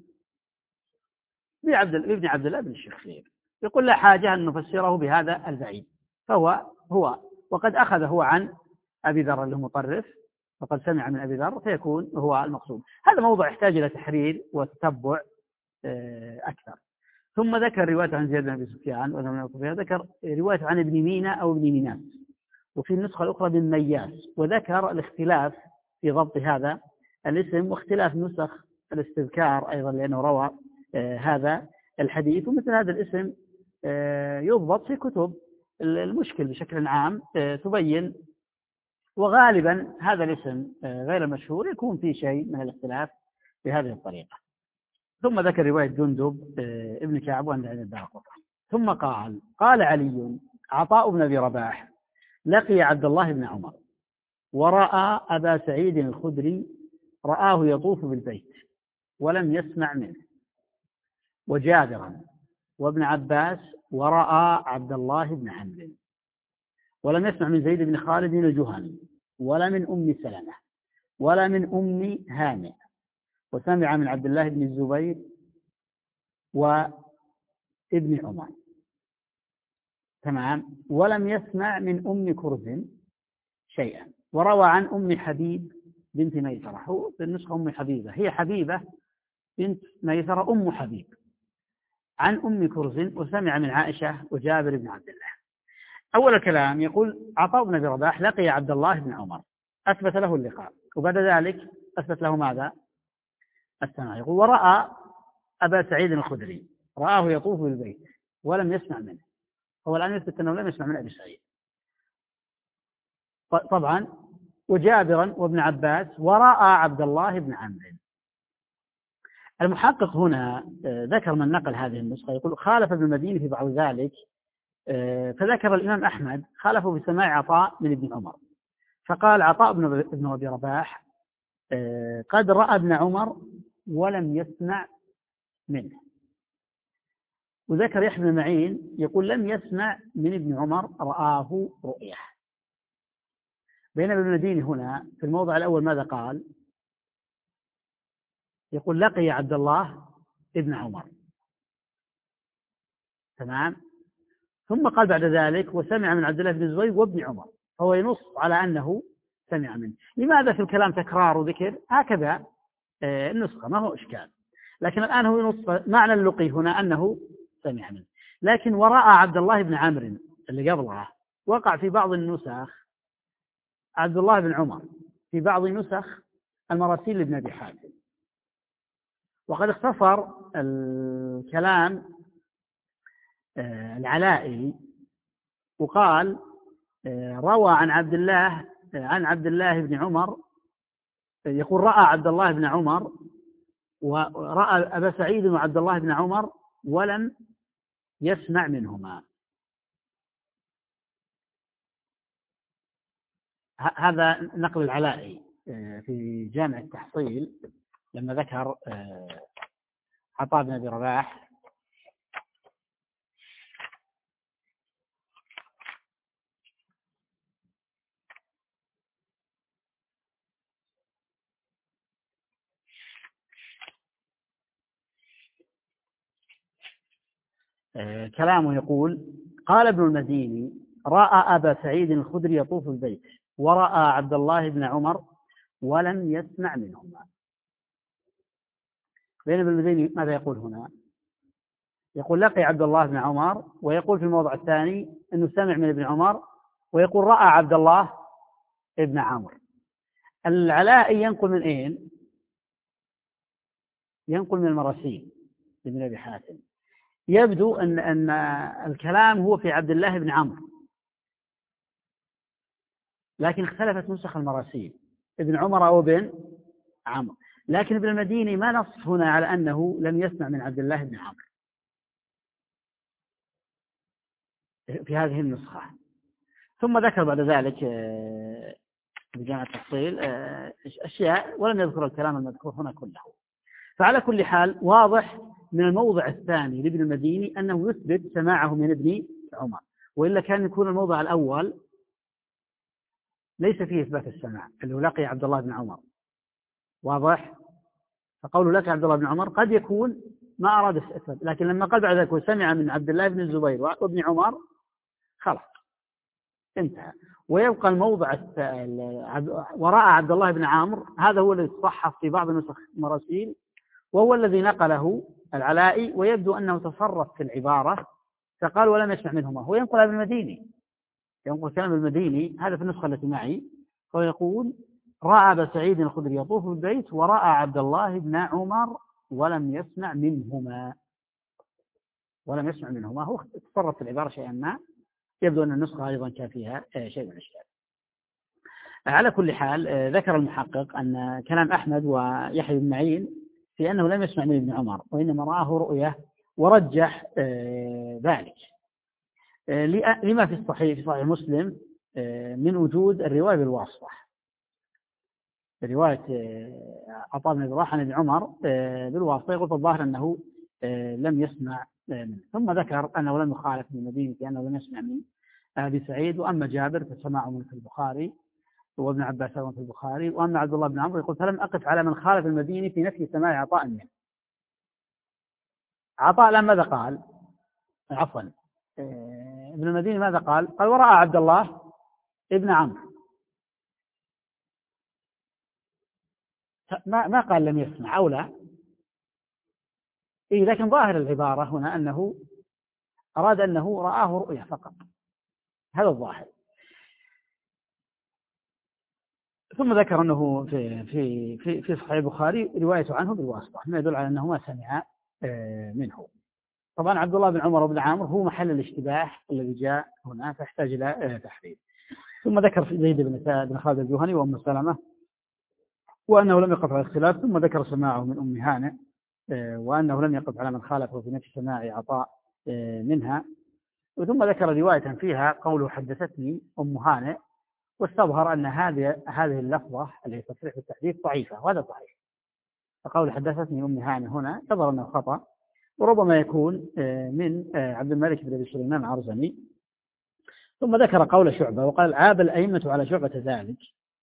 بعبد بابن عبد الله بن الشخير. يقول لا حاجة أن نفسره بهذا البعيد، فهو هو وقد أخذ هو عن أبي ذر اللي هو مطرف، فقد سمع من أبي ذر فيكون هو المقصود. هذا موضوع يحتاج إلى تحرير وتتبع أكثر. ثم ذكر رواية عن زياد بن أبي سفيان، ذكر رواية عن ابن مينا أو ابن ميناس، وفي النسخة الأخرى بن مياس، وذكر الاختلاف في ضبط هذا الاسم واختلاف نسخ الاستذكار أيضا لأنه روى آه هذا الحديث. ومثل هذا الاسم آه يضبط في كتب المشكل بشكل عام آه تبين، وغالبا هذا الاسم آه غير المشهور يكون فيه شيء من الاختلاف بهذه الطريقة. ثم ذكر رواية جندب آه ابن كعب وعند الدارقطني. ثم قال قال علي عطاء بن أبي رباح لقي عبد الله بن عمر ورأى أبا سعيد الخدري رآه يطوف بالبيت ولم يسمع منه، وجابرا وابن عباس ورأى عبد الله بن عمرو ولم يسمع من زيد بن خالد الجهني ولا من أم سلمة ولا من أم هانئ، وسمع من عبد الله بن الزبير وابن عمر تمام، ولم يسمع من أم كرز شيئا. وروى عن أم حبيب بنت ميسرة، هو في النسخة أم حبيبة، هي حبيبة بنت ميسرة أم حبيب، عن أم كرز، وسمع من عائشة وجابر بن عبد الله. أول الكلام يقول عطاء بن أبي رباح لقي عبد الله بن عمر، أثبت له اللقاء، وبعد ذلك أثبت له ماذا؟ السماع. يقول ورأى أبا سعيد الخدري رآه يطوف بالبيت ولم يسمع منه، هو الآن يثبت أنه لم يسمع من أبي سعيد طبعا، وجابرا وابن عباس ورأى عبد الله بن عمرو. المحقق هنا ذكر من نقل هذه النسخة، يقول خالف ابن المديني في بعض ذلك، فذكر الإمام أحمد خالفه بسماع عطاء من ابن عمر، فقال عطاء بن أبي رباح قد رأى ابن عمر ولم يسمع منه. وذكر يحيى بن معين يقول لم يسمع من ابن عمر رآه رؤية. بينما ابن المديني هنا في الموضع الأول ماذا قال؟ يقول لقي عبد الله ابن عمر تمام، ثم قال بعد ذلك وسمع من عبد الله بن الزبير وابن عمر، فهو ينص على أنه سمع منه. لماذا في الكلام تكرار وذكر؟ هكذا النسخة ما هو إشكال، لكن الآن هو ينص معنى اللقي هنا أنه سمع منه. لكن ورأى عبد الله بن عمرو اللي قبلها وقع في بعض النسخ عبد الله بن عمر، في بعض نسخ المراسيل لابن أبي حاتم. وقد اختصر الكلام العلائي وقال روى عن عبد الله عن عبد الله بن عمر، يقول رأى عبد الله بن عمر ورأى أبا سعيد وعبد الله بن عمر ولم يسمع منهما. هذا نقل العلائي في جامع التحصيل لما ذكر عطاء بن أبي رباح كلامه يقول: قال ابن المديني: رأى أبا سعيد الخدري يطوف البيت ورأى عبد الله بن عمر ولم يسمع منهما. بين ابن المديني ماذا يقول هنا؟ يقول لقي عبد الله بن عمر، ويقول في الموضع الثاني أنه سمع من ابن عمر، ويقول رأى عبد الله ابن عمرو. العلائي ينقل من أين؟ ينقل من المراسيل ابن أبي حاتم. يبدو أن أن الكلام هو في عبد الله بن عمرو، لكن اختلفت نسخ المراسيل ابن عمر أو ابن عمرو، لكن ابن المديني ما نص هنا على أنه لم يسمع من عبد الله بن عمرو في هذه النسخة. ثم ذكر بعد ذلك بجامع التفصيل أشياء ولم يذكر الكلام المذكور هنا كله. فعلى كل حال واضح من الموضع الثاني لابن المديني أنه يثبت سماعه من ابن عمر، وإلا كان يكون الموضع الأول ليس فيه إثبات السماع اللي هو لقي عبد الله بن عمر. واضح؟ فقوله لقي عبد الله بن عمر قد يكون ما أراد الإثبات، لكن لما قال بعد ذلك وسمع من عبد الله بن الزبير وابن عمر خلاص انتهى. ويبقى الموضع وراء عبد الله بن عمرو، هذا هو الذي صحح في بعض نسخ المراسيل، وهو الذي نقله العلائي، ويبدو أنه تصرف في العبارة فقال ولم يسمع منهما. هو ينقل ابن المديني، ينقل كلام المديني هذا في النسخة التي معي، ويقول رأى أبا سعيد الخدري يطوف بالبيت ورأى عبد الله بن عمر ولم يسمع منهما. ولم يسمع منهما هو تصرف في العبارة شيئا ما، يبدو أن النسخة أيضا كان فيها شيء من الأشياء. على كل حال ذكر المحقق أن كلام أحمد ويحيى بن معين في أنه لم يسمع من ابن عمر وإنما رآه رؤية، ورجح ذلك لما في الصحيح في صحيح مسلم من وجود الرواية بالواسطة، رواية عطاء بن أبي رباح عن ابن عمر بالواسطة، يقول الظاهر أنه لم يسمع منه. ثم ذكر أنه لم يخالف من المدينة أنه لم يسمع من أبي سعيد، وأما جابر فسماعه من في البخاري وابن عباس في البخاري، وأما عبد الله بن عمرو يقول فلم أقف على من خالف المديني في نفي سماع عطاء منه. عطاء لما ماذا قال؟ عفوا ابن المديني ماذا قال؟ قال ورأى عبد الله ابن عمرو، ما ما قال لم يسمع أو لا. إيه، لكن ظاهر العبارة هنا أنه أراد أنه رآه رؤية فقط، هذا الظاهر. ثم ذكر أنه في في في في صحيح البخاري رواية عنه بالواسطة، ما يدل على أنه ما سمع منه. طبعا عبد الله بن عمر وابن عامر هو محل الاشتباه الذي جاء هنا، فيحتاج إلى تحرير. ثم ذكر في زيد بن خالد الجهني وأم سلمة وأنه لم يقف على الخلاف، ثم ذكر سماعه من أم هانئ وأنه لم يقف على من خالفه في نفس سماع عطاء منها. ثم ذكر رواية فيها قوله حدثتني أم هانئ، واستظهر أن هذه هذه اللفظة اللي هي تصريح بالتحديث ضعيفة، وهذا صحيح. فقول حدثتني أم هانئ هنا يظهر أنه خطأ، وربما يكون من عبد الملك بن أبي سليمان العرزمي. ثم ذكر قول شعبة وقال عاب الأئمة على شعبة ذلك،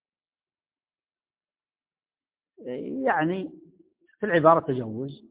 يعني في العبارة تجوز،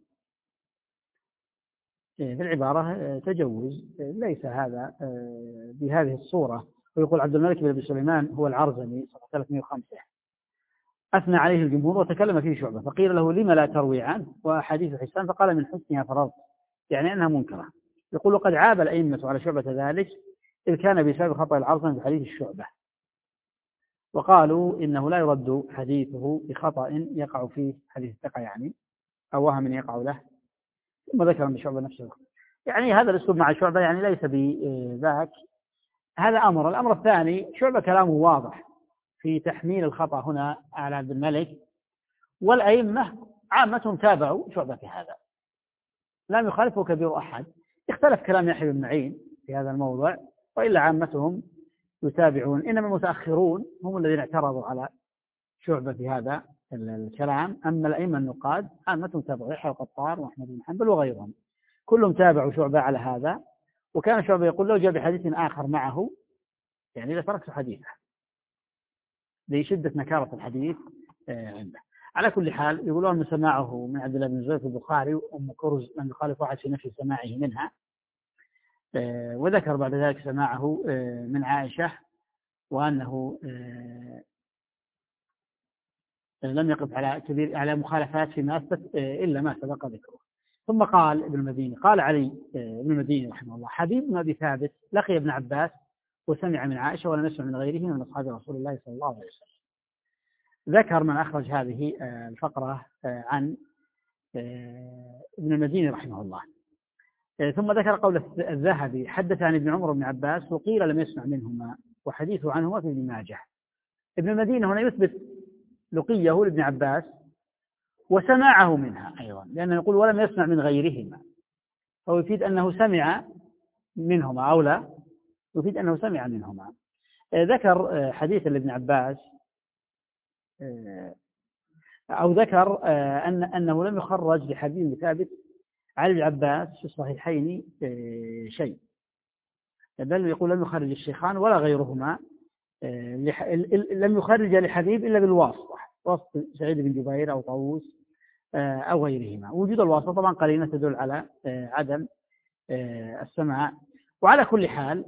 في العبارة تجوز، ليس هذا بهذه الصورة. ويقول عبد الملك بن أبي سليمان هو العرزمي صفحة ثلاثمائة وخمسة، أثنى عليه الجمهور وتكلم فيه شعبة، فقيل له لما لا تروي عنه وحديث حسان، فقال من حسنها فرض، يعني أنها منكرة. يقول وقد عاب الأئمة على شعبة ذلك إذ كان بسبب خطأ العرزمي في حديث الشعبة، وقالوا إنه لا يرد حديثه بخطأ يقع فيه حديث الثقة يعني، أو وهم يقع له. ثم ذكر من شعبة نفسه، يعني هذا الأسلوب مع شعبة يعني ليس بذاك. هذا أمر. الأمر الثاني شعبة كلامه واضح في تحميل الخطأ هنا على عبد الملك، والأئمة عامة تابعوا شعبة في هذا، لم يخالفه كبير أحد. اختلف كلام يحيى بن معين في هذا الموضع، وإلا عامتهم يتابعون، إنما المتأخرون هم الذين اعترضوا على شعبة في هذا الكلام. أما الأئمة النقاد عامة تابعوا يحيى القطار وأحمد بن حنبل وغيرهم، كلهم تابعوا شعبة على هذا. وكان شعبة يقول لو جاء بحديث آخر معه يعني إذا تركت حديثه لشدة نكارة الحديث عنده. على كل حال يقولون أن سماعه من عبد الله بن زيد البخاري وأم كرز لم يخالف واحد في نفي سماعه منها، وذكر بعد ذلك سماعه من عائشة وأنه لم يقف على كبير على مخالفات فيما أثبت إلا ما سبق ذكره. ثم قال ابن المديني قال علي ابن المديني رحمه الله حبيب بن أبي ثابت لقي ابن عباس وسمع من عائشة ولم يسمع من غيره من أصحاب رسول الله صلى الله عليه وسلم. ذكر من أخرج هذه الفقرة عن ابن المديني رحمه الله. ثم ذكر قول الذهبي حدث عن ابن عمر بن عباس وقيل لم يسمع منهما وحديثه عنهما في ابن ماجه. ابن المديني هنا يثبت لقيه لابن عباس وسماعه منها أيضا، لأنه يقول ولم يسمع من غيرهما، فهو يفيد أنه سمع منهما أو لا، يفيد أنه سمع منهما. ذكر حديث لابن عباس أو ذكر أن أنه لم يخرج لحديث ثابت عن ابن عباس في الصحيحين شيء، بل يقول لم يخرج الشيخان ولا غيرهما، لم يخرج لحبيب إلا بالواسطة، واسطة سعيد بن جبير أو طاووس أو غيرهما. وجود الواسطة طبعا قرينة تدل على عدم السماع. وعلى كل حال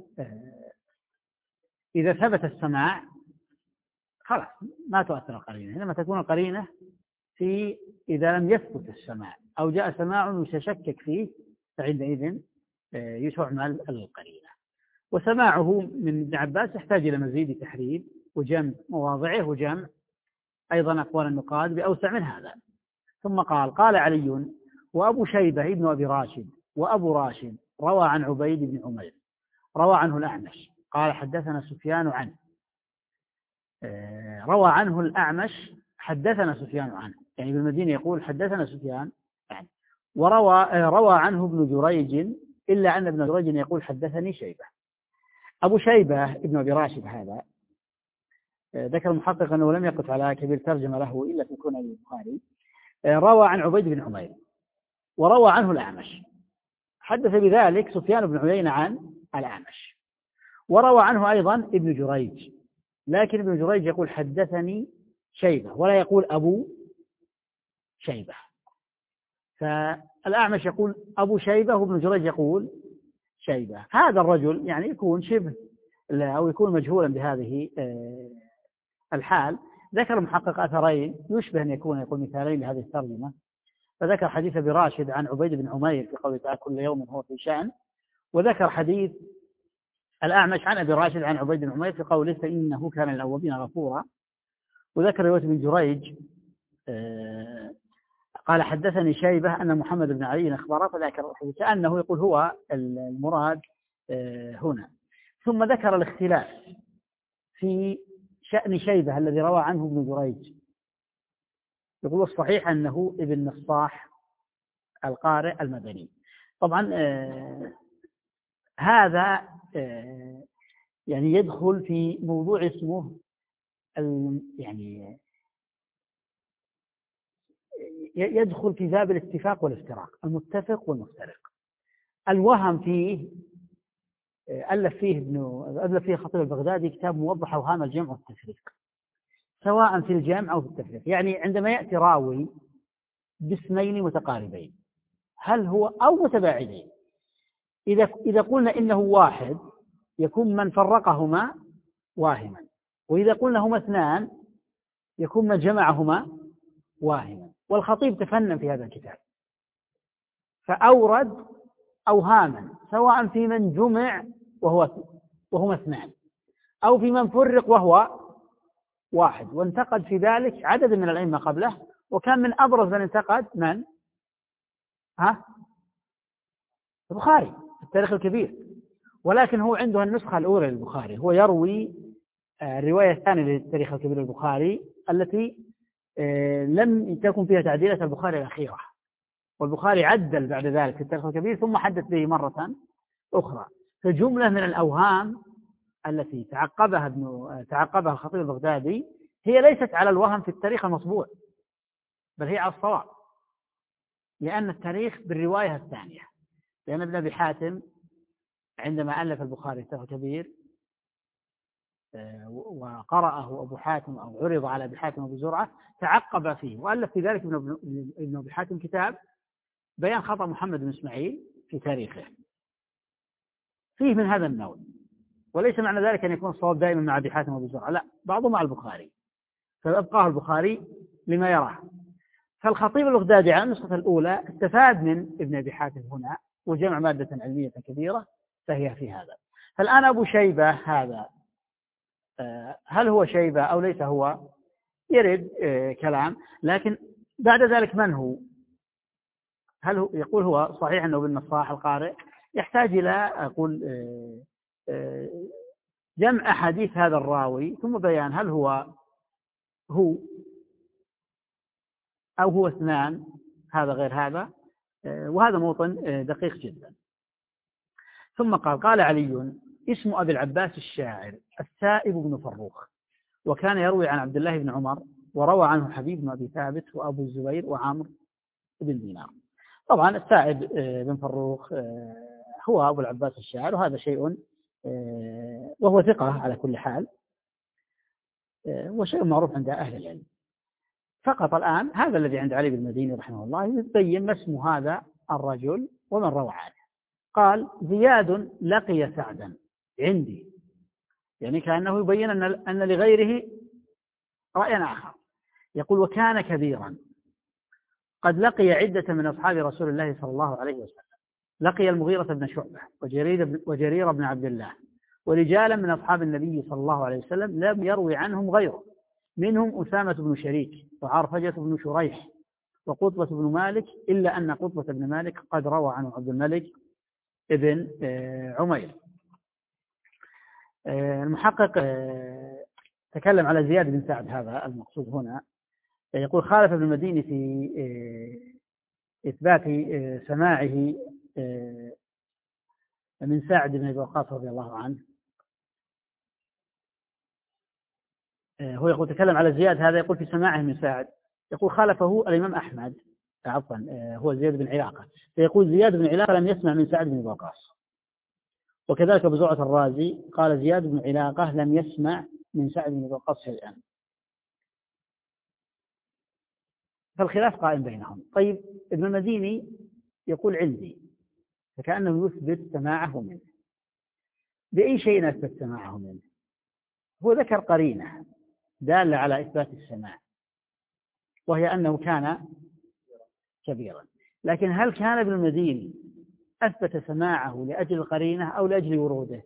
إذا ثبت السماع خلاص ما تؤثر القرينة، إنما تكون القرينة في إذا لم يثبت السماع أو جاء سماع يتشكك فيه فعندئذ يستعمل القرينة. وسماعه من ابن عباس يحتاج إلى مزيد تحرير وجمع مواضعه وجمع أيضا أقوال النقاد بأوسع من هذا. ثم قال قال علي وأبو شيبة ابن أبي راشد وأبو راشد روى عن عبيد بن عمير روى عنه الأعمش قال حدثنا سفيان عنه، روى عنه الأعمش حدثنا سفيان عنه، يعني ابن المديني يقول حدثنا سفيان عنه. وروى روى عنه ابن جريج إلا أن ابن جريج يقول حدثني شيبة. أبو شيبة ابن أبي راشد هذا ذكر المحقق أنه لم يقف على كبير ترجمة له إلا في كون البخاري. روى عن عبيد بن عمير وروى عنه الأعمش، حدث بذلك سفيان بن عيينة عن الأعمش. وروى عنه أيضا ابن جريج، لكن ابن جريج يقول حدثني شيبة ولا يقول أبو شيبة، فالأعمش يقول أبو شيبة وابن جريج يقول شيبة. هذا الرجل يعني يكون شبه أو يكون مجهولا بهذه الحال. ذكر محقق أثرين يشبه أن يكون يقول مثالين لهذه الترجمة، فذكر حديث أبي راشد عن عبيد بن عمير في قوله تعالى كل يوم هو في شأن، وذكر حديث الأعمش عن أبي راشد عن عبيد بن عمير في قوله فإنه كان للأوابين غفورا. وذكر رواية بن جريج قال حدثني شيبة أن محمد بن علي أخبره، فذكر الحديث كأنه يقول هو المراد هنا. ثم ذكر الاختلاف في شأن شيبة الذي روى عنه ابن جريج. يقول الصحيح أنه ابن نصاح القارئ المدني. طبعا آه هذا آه يعني يدخل في موضوع اسمه يعني يدخل في باب الاتفاق والافتراق، المتفق والمفترق. الوهم فيه ألف فيه ابن ألف فيه خطيب البغدادي كتاب موضح أوهام الجمع والتفريق، سواء في الجمع أو في التفريق. يعني عندما يأتي راوي باسمين متقاربين هل هو أو متباعدين، إذا إذا قلنا إنه واحد يكون من فرقهما واهما، وإذا قلنا هما اثنان يكون من جمعهما واهما. والخطيب تفنن في هذا الكتاب فأورد أوهاما سواء في من جمع وهو وهما اثنان أو في من فرق وهو واحد، وانتقد في ذلك عدد من الأئمة قبله، وكان من أبرز من انتقد من ها البخاري في التاريخ الكبير. ولكن هو عنده النسخة الأولى للبخاري، هو يروي الرواية الثانية للتاريخ الكبير البخاري التي لم تكن فيها تعديلات البخاري الأخيرة، والبخاري عدل بعد ذلك في التاريخ الكبير ثم حدث به مرة أخرى. فجملة من الأوهام التي تعقبها ابن تعقبها الخطيب البغدادي هي ليست على الوهم في التاريخ المطبوع، بل هي على الصواب، لأن التاريخ بالرواية الثانية، لأن ابن أبي حاتم عندما ألف البخاري التاريخ الكبير وقرأه أبو حاتم أو عرض على أبي حاتم أبو زرعة تعقب فيه، وألف في ذلك ابن أبي حاتم كتاب بيان خطأ محمد بن إسماعيل في تاريخه، فيه من هذا النوع. وليس معنى ذلك أن يكون الصواب دائما مع أبي حاتم أبو زرعة، لا، بعضه مع البخاري، فأبقاه البخاري لما يراه. فالخطيب البغدادي على النسخة الأولى استفاد من ابن أبي حاتم هنا وجمع مادة علمية كبيرة، فهي في هذا. فالآن أبو شيبة هذا هل هو شيبة أو ليس هو يرد كلام، لكن بعد ذلك من هو؟ هل هو يقول هو صحيح أنه بن نصاح القارئ؟ يحتاج إلى أقول جمع أحاديث هذا الراوي ثم بيان هل هو هو أو هو اثنان، هذا غير هذا، وهذا موطن دقيق جدا. ثم قال قال علي اسم أبي العباس الشاعر السائب بن فروخ، وكان يروي عن عبد الله بن عمر، وروى عنه حبيب بن أبي ثابت وأبو الزبير وعامر بن دينار. طبعا السائب بن فروخ هو أبو العباس الشاعر، وهذا شيء وهو ثقة على كل حال، وشيء معروف عند أهل العلم. فقط الآن هذا الذي عند علي بن المديني رحمه الله يبين ما اسم هذا الرجل ومن روى عنه. قال زياد لقي سعدا عندي، يعني كأنه يبين أن أن لغيره رأيا آخر. يقول وكان كبيرا قد لقي عدة من أصحاب رسول الله صلى الله عليه وسلم، لقي المغيرة بن شعبة وجرير, وجرير بن عبد الله ورجالا من أصحاب النبي صلى الله عليه وسلم لم يروي عنهم غيره، منهم أسامة بن شريك وعرفجة بن شريح وقطبة بن مالك، إلا أن قطبة بن مالك قد روى عنه عبد الملك ابن عمير. المحقق تكلم على زياد بن سعد، هذا المقصود هنا. يقول خالف ابن المديني في إثبات سماعه من سعد بن أبي وقاص رضي الله عنه. هو يقول تكلم على زياد هذا، يقول في سماعه من سعد، يقول خالفه الإمام أحمد، عفوا هو زياد بن علاقة، فيقول زياد بن علاقة لم يسمع من سعد بن أبي وقاص. وكذلك أبو زرعة الرازي قال زياد بن علاقة لم يسمع من سعد بن أبي وقاص شيئا. فالخلاف قائم بينهم. طيب ابن المديني يقول عندي، فكأنه يثبت سماعه منه. بأي شيء أثبت سماعه منه؟ هو ذكر قرينة دالة على إثبات السماع، وهي أنه كان كبيرا. لكن هل كان ابن المديني أثبت سماعه لأجل القرينة أو لأجل وروده؟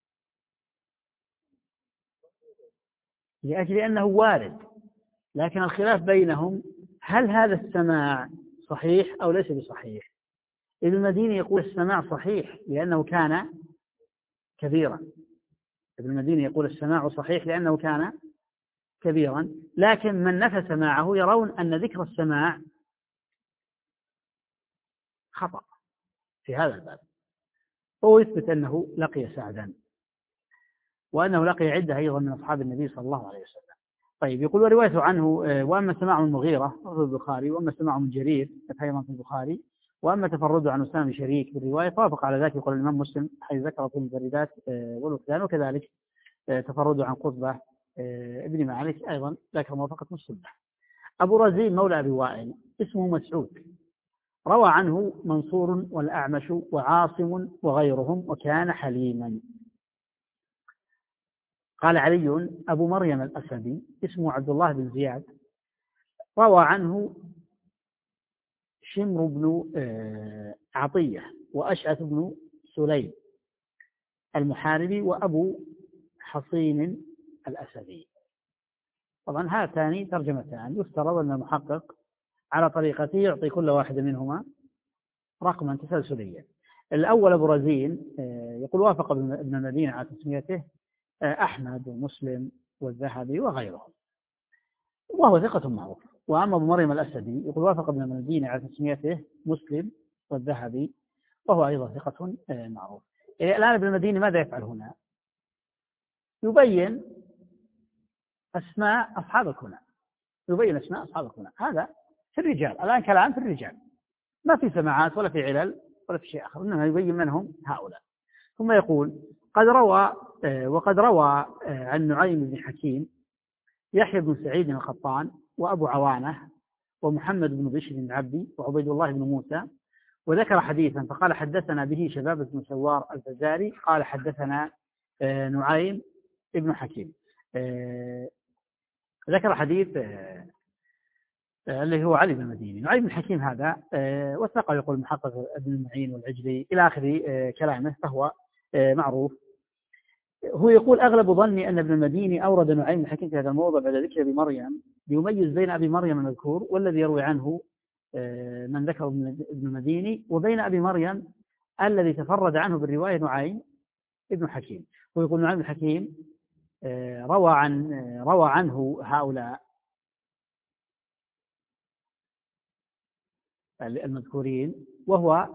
لأجل أنه وارد. لكن الخلاف بينهم هل هذا السماع صحيح أو ليس بصحيح؟ ابن المديني يقول السماع صحيح لأنه كان كبيرا. ابن المديني يقول السماع صحيح لأنه كان كبيرا، لكن من نفى سماعه يرون أن ذكر السماع خطأ في هذا الباب. هو يثبت أنه لقي سعدا، وأنه لقي عدة أيضا من أصحاب النبي صلى الله عليه وسلم. طيب يقول وروايته عنه وأما سماع من المغيرة في البخاري، وأما سماع من جرير أيضا في البخاري، وأما تفرده عن أسامة شريك بالرواية فوافق على ذلك يقول الإمام مسلم حيث ذكر في المفردات والوكلان، وكذلك تفرده عن قطبة ابن مالك أيضا ذكر موافقة مسلم. أبو رزين مولى أبي وائل اسمه مسعود، روى عنه منصور والأعمش وعاصم وغيرهم، وكان حليما. قال علي أبو مريم الأسدي اسمه عبد الله بن زياد، روى عنه شمر بن عطية وأشعث بن سليم المحاربي وأبو حصين الأسدي. طبعا هاتان ترجمتان، يفترض أن المحقق على طريقته يعطي كل واحد منهما رقما تسلسليا. الأول أبو رزين يقول وافق ابن المدينة على تسميته أحمد ومسلم والذهبي وغيرهم، وهو ثقة معروف. وأما أبو مريم الأسدي يقول وافق ابن المدينة على تسميته مسلم والذهبي، وهو أيضا ثقة معروف. الآن ابن المدينة ماذا يفعل هنا؟ يبين أسماء أصحاب الكنى، يبين أسماء أصحاب الكنى. هذا في الرجال، الآن كلام في الرجال، ما في سماعات ولا في علل ولا في شيء آخر، إنما يبين من هم هؤلاء. ثم يقول قد روى وقد روى عن نعيم بن حكيم يحيى بن سعيد القطان وأبو عوانة ومحمد بن بشر العبدي وعبيد الله بن موسى، وذكر حديثا فقال حدثنا به شباب بن سوار الفزاري قال حدثنا نعيم بن حكيم. ذكر حديث اللي هو علي بن المديني. نعيم بن حكيم هذا وثقه يقول المحقق ابن المعين والعجلي إلى آخر كلامه، فهو معروف. هو يقول أغلب ظني أن ابن المديني أورد نعيم بن حكيم في هذا الموضع بعد ذكر أبي مريم ليميز بين أبي مريم المذكور والذي يروي عنه من ذكر ابن المديني وبين أبي مريم الذي تفرد عنه بالرواية نعيم ابن حكيم. ويقول نعيم بن حكيم روى عن روى عنه هؤلاء المذكورين، وهو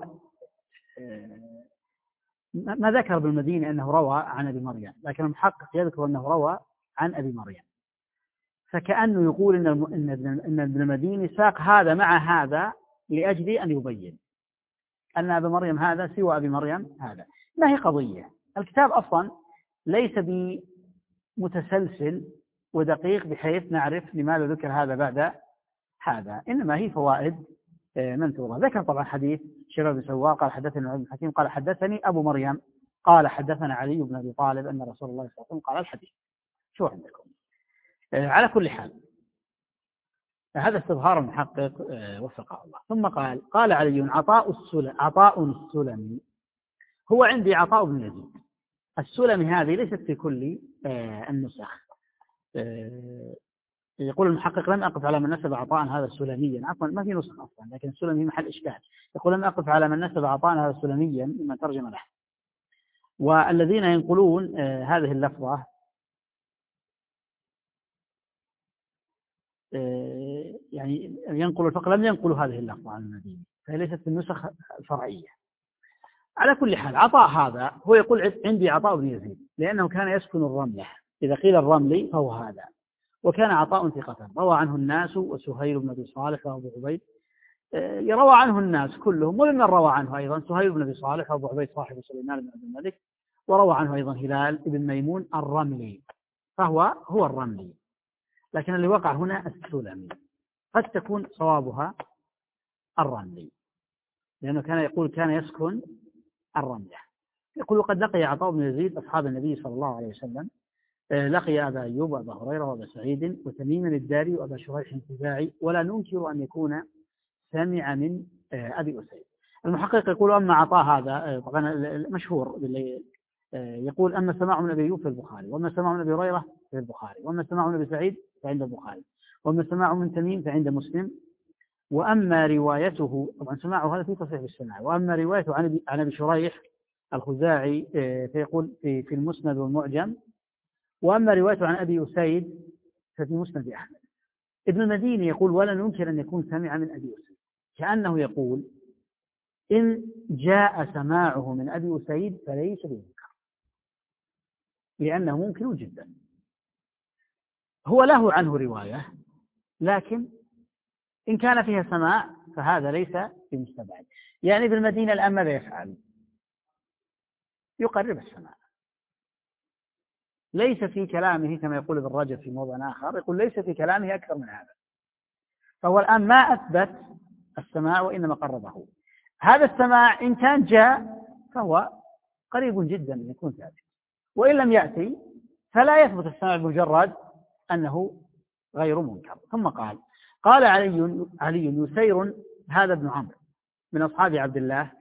ما ذكر ابن المديني أنه روى عن أبي مريم، لكن المحقق يذكر أنه روى عن أبي مريم، فكأنه يقول إن إن ابن المديني ساق هذا مع هذا لأجل أن يبين أن أبي مريم هذا سوى أبي مريم هذا. ما هي قضية الكتاب أصلا ليس بمتسلسل ودقيق بحيث نعرف لماذا ذكر هذا بعد هذا، إنما هي فوائد منثورة. ذكر طبعا حديث شباب بن سوار قال حدثني نعيم بن حكيم قال حدثني أبو مريم قال حدثنا علي بن أبي طالب أن رسول الله صلى الله عليه وسلم قال الحديث. شو عندكم؟ على كل حال هذا استظهار المحقق وفقه الله. ثم قال قال علي عطاء السلم عطاء السلمي هو عندي عطاء بن يزيد السلمي، هذه ليست في كل النسخ. يقول المحقق لم أقف على من نسب عطاء هذا السلميا، عفوا ما في نسخ أصلا لكن السلمي محل إشكال. يقول لم أقف على من نسب عطاء هذا سلميا مما ترجم له. والذين ينقلون هذه اللفظة يعني ينقل الفقه لم ينقلوا هذه اللفظة عن المديني، فهي ليست في النسخ الفرعية. على كل حال عطاء هذا هو يقول عندي عطاء بن يزيد لأنه كان يسكن الرملة، إذا قيل الرملي فهو هذا، وكان عطاء ثقة روى عنه الناس وسهيل بن أبي صالح وأبو عبيد، يروى عنه الناس كلهم، ومن روى عنه أيضا سهيل بن أبي صالح وأبو عبيد صاحب سليمان بن عبد الملك، وروى عنه أيضا هلال بن ميمون الرملي، فهو هو الرملي، لكن اللي وقع هنا السلمي، قد تكون صوابها الرملي لأنه كان يقول كان يسكن الرملة. يقول قد لقي عطاء بن يزيد أصحاب النبي صلى الله عليه وسلم، لقي أبا أيوب وأبا هريرة وأبا سعيد وتميما الداري وأبا شريح الخزاعي، ولا ننكر أن يكون سمع من أبي أسيد. المحقق يقول أما عطاء هذا طبعا مشهور يقول أما سماع من أبي أيوب في البخاري، وأما سماع من أبي هريرة في البخاري، وأما سماع من أبي سعيد فعند البخاري، وأما سماع من تميم فعند مسلم، وأما روايته طبعا سماعه هذا في تصحيح السماع، وأما روايته عن عن أبي شريح الخزاعي فيقول في في المسند والمعجم، وأما روايته عن أبي أسيد ففي مسند أحمد. ابن المديني يقول ولا ننكر أن يكون سمع من أبي أسيد، كأنه يقول إن جاء سماعه من أبي أسيد فليس بمنكر لأنه ممكن جدا، هو له عنه رواية لكن إن كان فيها سماع فهذا ليس بمستبعد. يعني ابن المديني الآن ماذا يفعل؟ يقرب السماع، ليس في كلامه كما يقول ابن رجب في موضع آخر، يقول ليس في كلامه أكثر من هذا، فهو الآن ما أثبت السماع وإنما قربه. هذا السماع إن كان جاء فهو قريب جدا أن يكون ثابت، وإن لم يأتي فلا يثبت السماع بمجرد أنه غير منكر. ثم قال قال علي علي يسير هذا ابن عمرو من أصحاب عبد الله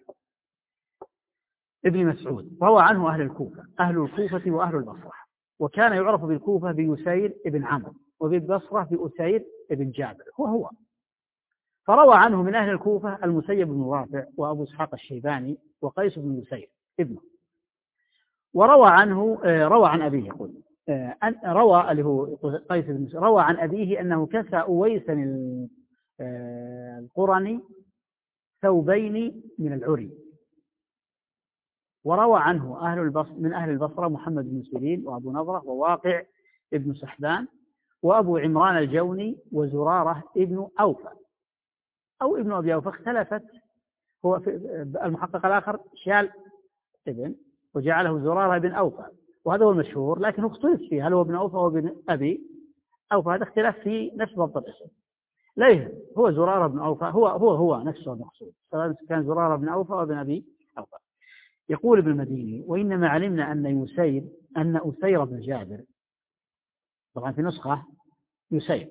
ابن مسعود، وهو عنه أهل الكوفة أهل الكوفة وأهل البصرة، وكان يعرف بالكوفة بيسير ابن عمرو وبالبصرة بأسير ابن جابر هو هو. فروى عنه من أهل الكوفة المسيب بن رافع وأبو إسحاق الشيباني وقيس بن يسير ابنه. وروى عنه روى عن أبيه يقول أن روى اللي هو قيس بن يسير روى عن أبيه أنه كسى أويسا القرني ثوبين من العري، وروى عنه أهل البصر من أهل البصرة محمد بن سيرين وأبو نضرة وواقع ابن سحبان وأبو عمران الجوني وزرارة ابن أوفى أو ابن أبي أوفى. اختلفت، هو في المحقق الآخر شال ابن وجعله زرارة بن أوفى، وهذا هو المشهور، لكن اختلف فيه هل هو ابن أوفى أو ابن أبي أوفى، هذا اختلاف في نفس ضبط الاسم. ليه هو زرارة بن أوفى، هو هو هو نفسه المقصود، سواء كان زرارة بن أوفى أو ابن أبي أوفى. يقول ابن المديني: وإنما علمنا أن يسير أن أسير بن جابر، طبعا في نسخة يسير،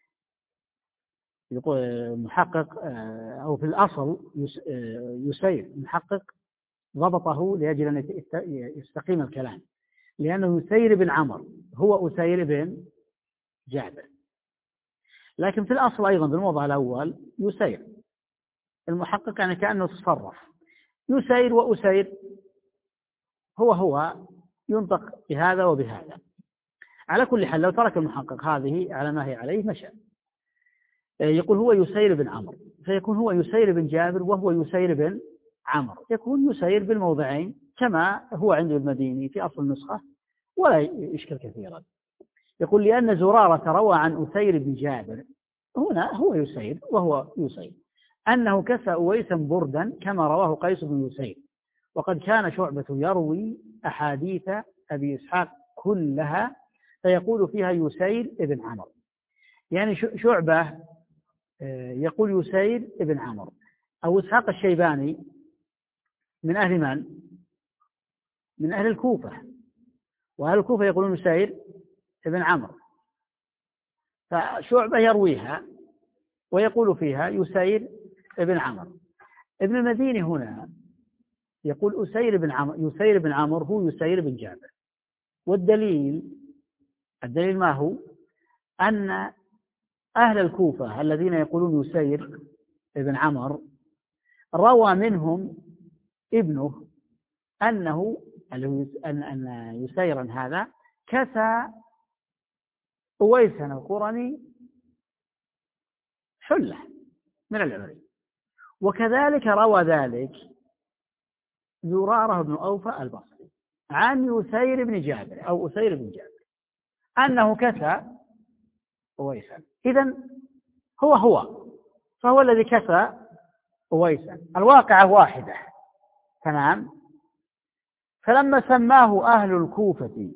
يقول المحقق أو في الأصل يسير، المحقق ضبطه لأجل أن يستقيم الكلام، لأنه يسير بن عمرو هو أسير بن جابر، لكن في الأصل أيضا بالموضع الأول يسير، المحقق يعني كأنه تصرف، يسير وأسير هو هو ينطق بهذا وبهذا. على كل حال لو ترك المحقق هذه على ما هي عليه مشى. يقول هو يسير بن عمرو، فيكون هو يسير بن جابر وهو يسير بن عمرو، يكون يسير بالموضعين كما هو عند المديني في أصل النسخة ولا يشكل كثيرا. يقول لأن زرارة روى عن أسير بن جابر، هنا هو يسير وهو يسير، أنه كسى أويسا بردا كما رواه قيس بن يسير، وقد كان شعبة يروي أحاديث أبي إسحاق كلها فيقول فيها يسير ابن عمرو، يعني شعبة يقول يسير ابن عمرو. أو إسحاق الشيباني من أهل من؟ من أهل الكوفة، وأهل الكوفة يقولون يسير ابن عمرو، فشعبة يرويها ويقول فيها يسير ابن عمرو. ابن المديني هنا يقول أسير بن عمرو، يسير بن عمرو هو يسير بن جابر، والدليل الدليل ما هو؟ أن أهل الكوفة الذين يقولون يسير ابن عمرو روى منهم ابنه أنه أن أن يسيرا هذا كسى أويسا القرني حلة من العمري، وكذلك روى ذلك زرارة بن أوفى البصري عن يسير بن جابر أو أسير بن جابر أنه كسى أويسا. إذن هو هو فهو الذي كسى أويسا، الواقعة واحدة تمام. فلما سماه أهل الكوفة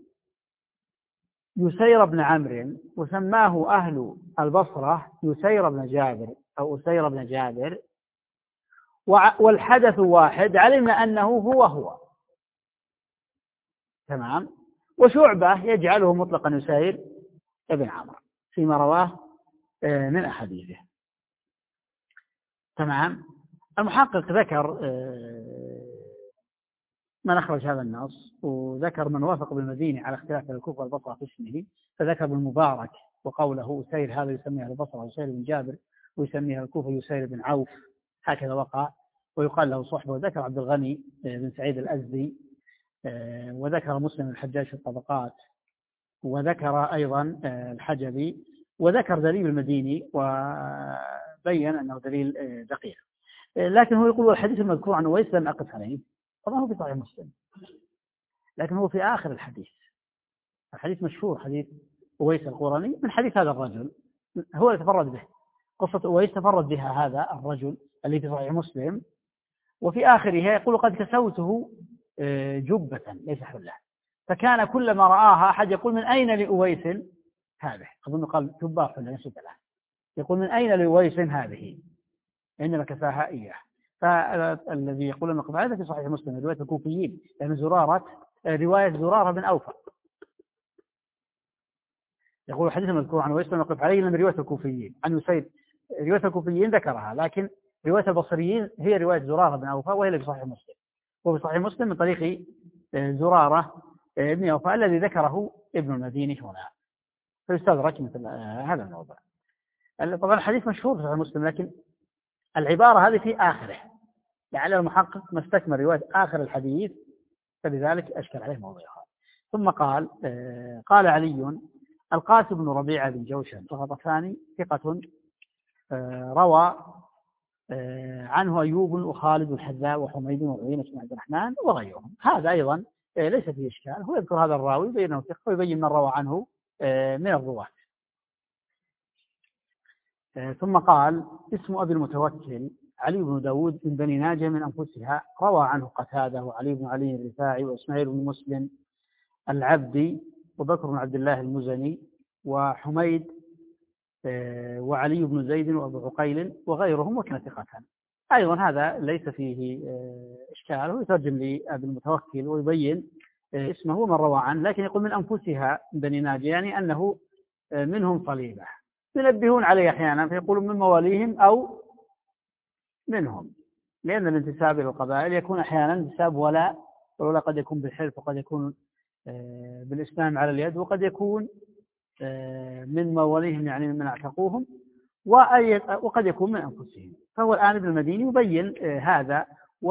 يسير بن عمرو وسماه أهل البصرة يسير بن جابر أو أسير بن جابر والحدث واحد، علمنا أنه هو هو تمام. وشعبة يجعله مطلقا يسير ابن عمرو فيما رواه من أحاديثه تمام. المحقق ذكر من أخرج هذا النص، وذكر من وافق بالمديني على اختلاف الكوفة والبصرة في اسمه، فذكر بالمبارك وقوله أسير هذا يسميها البصرة يسير بن جابر ويسميها الكوفة يسير بن عوف، هكذا وقع، ويقال له صحبه. وذكر عبد الغني بن سعيد الأزدي، وذكر مسلم الحجاج في الطبقات، وذكر أيضا الحجبي، وذكر دليل المديني وبين أنه دليل دقيق. لكن هو يقول الحديث المذكور عن أويس لم أقف عليه، طبعا هو في صحيح مسلم لكن هو في آخر الحديث. الحديث مشهور حديث أويس القرني من حديث هذا الرجل، هو اللي تفرد به، قصة أويس تفرد بها هذا الرجل اللي في صحيح مسلم، وفي آخرها يقول قد كسوته جبة ليس حلة، فكان كلما رآها أحد يقول من أين لأويس هذه، أظن قال جبة حلة نسيت له، يقول من أين لأويس هذه إنما كساها إياه. فالذي يقول أنه هذا في صحيح مسلم رواية الكوفيين، لأن زرارة رواية زرارة بن أوفى، يقول حديث مذكور عن أويس نقف عليه من رواية الكوفيين عن يسير، رواية الكوفيين ذكرها، لكن رواية البصريين هي رواية زرارة بن أوفى وهي اللي في صحيح مسلم، وفي صحيح مسلم من طريق زرارة ابن أوفى الذي ذكره ابن المديني هنا، فيستدرك مثل هذا الموضوع. طبعا الحديث مشهور في صحيح مسلم، لكن العبارة هذه في آخره، لعل المحقق ما استكمل رواية آخر الحديث فلذلك أشكل عليه موضوعها. ثم قال قال علي القاسم بن ربيعة بن جوشن الغطفاني ثقة روى عنه أيوب وخالد والحذاء وحميد وعيينة بن عبد الرحمن وغيرهم. هذا أيضا ليس فيه إشكال، هو يذكر هذا الراوي يبين ثقة ويبين من روى عنه من الرواة. ثم قال: اسم أبي المتوكل علي بن داود من بني ناجه من أنفسها، روى عنه قتادة وعلي بن علي الرفاعي وإسماعيل بن مسلم العبدي وبكر بن عبد الله المزني وحميد وعلي بن زيد وأبو عقيل وغيرهم وكان ثقة. أيضا هذا ليس فيه إشكال، هو يترجم لأبي المتوكل ويبين اسمه ومن روى عنه، لكن يقول من أنفسها من بني ناجه، يعني أنه منهم صليبة. ينبهون عليه أحيانا فيقولون من مواليهم أو منهم، لأن الانتساب إلى القبائل يكون أحيانا انتساب ولاء، والولاء قد يكون بالحلف وقد يكون بالإسلام على اليد وقد يكون من مواليهم يعني من اعتقوهم، وقد يكون من أنفسهم. فهو الآن ابن المديني يبين هذا،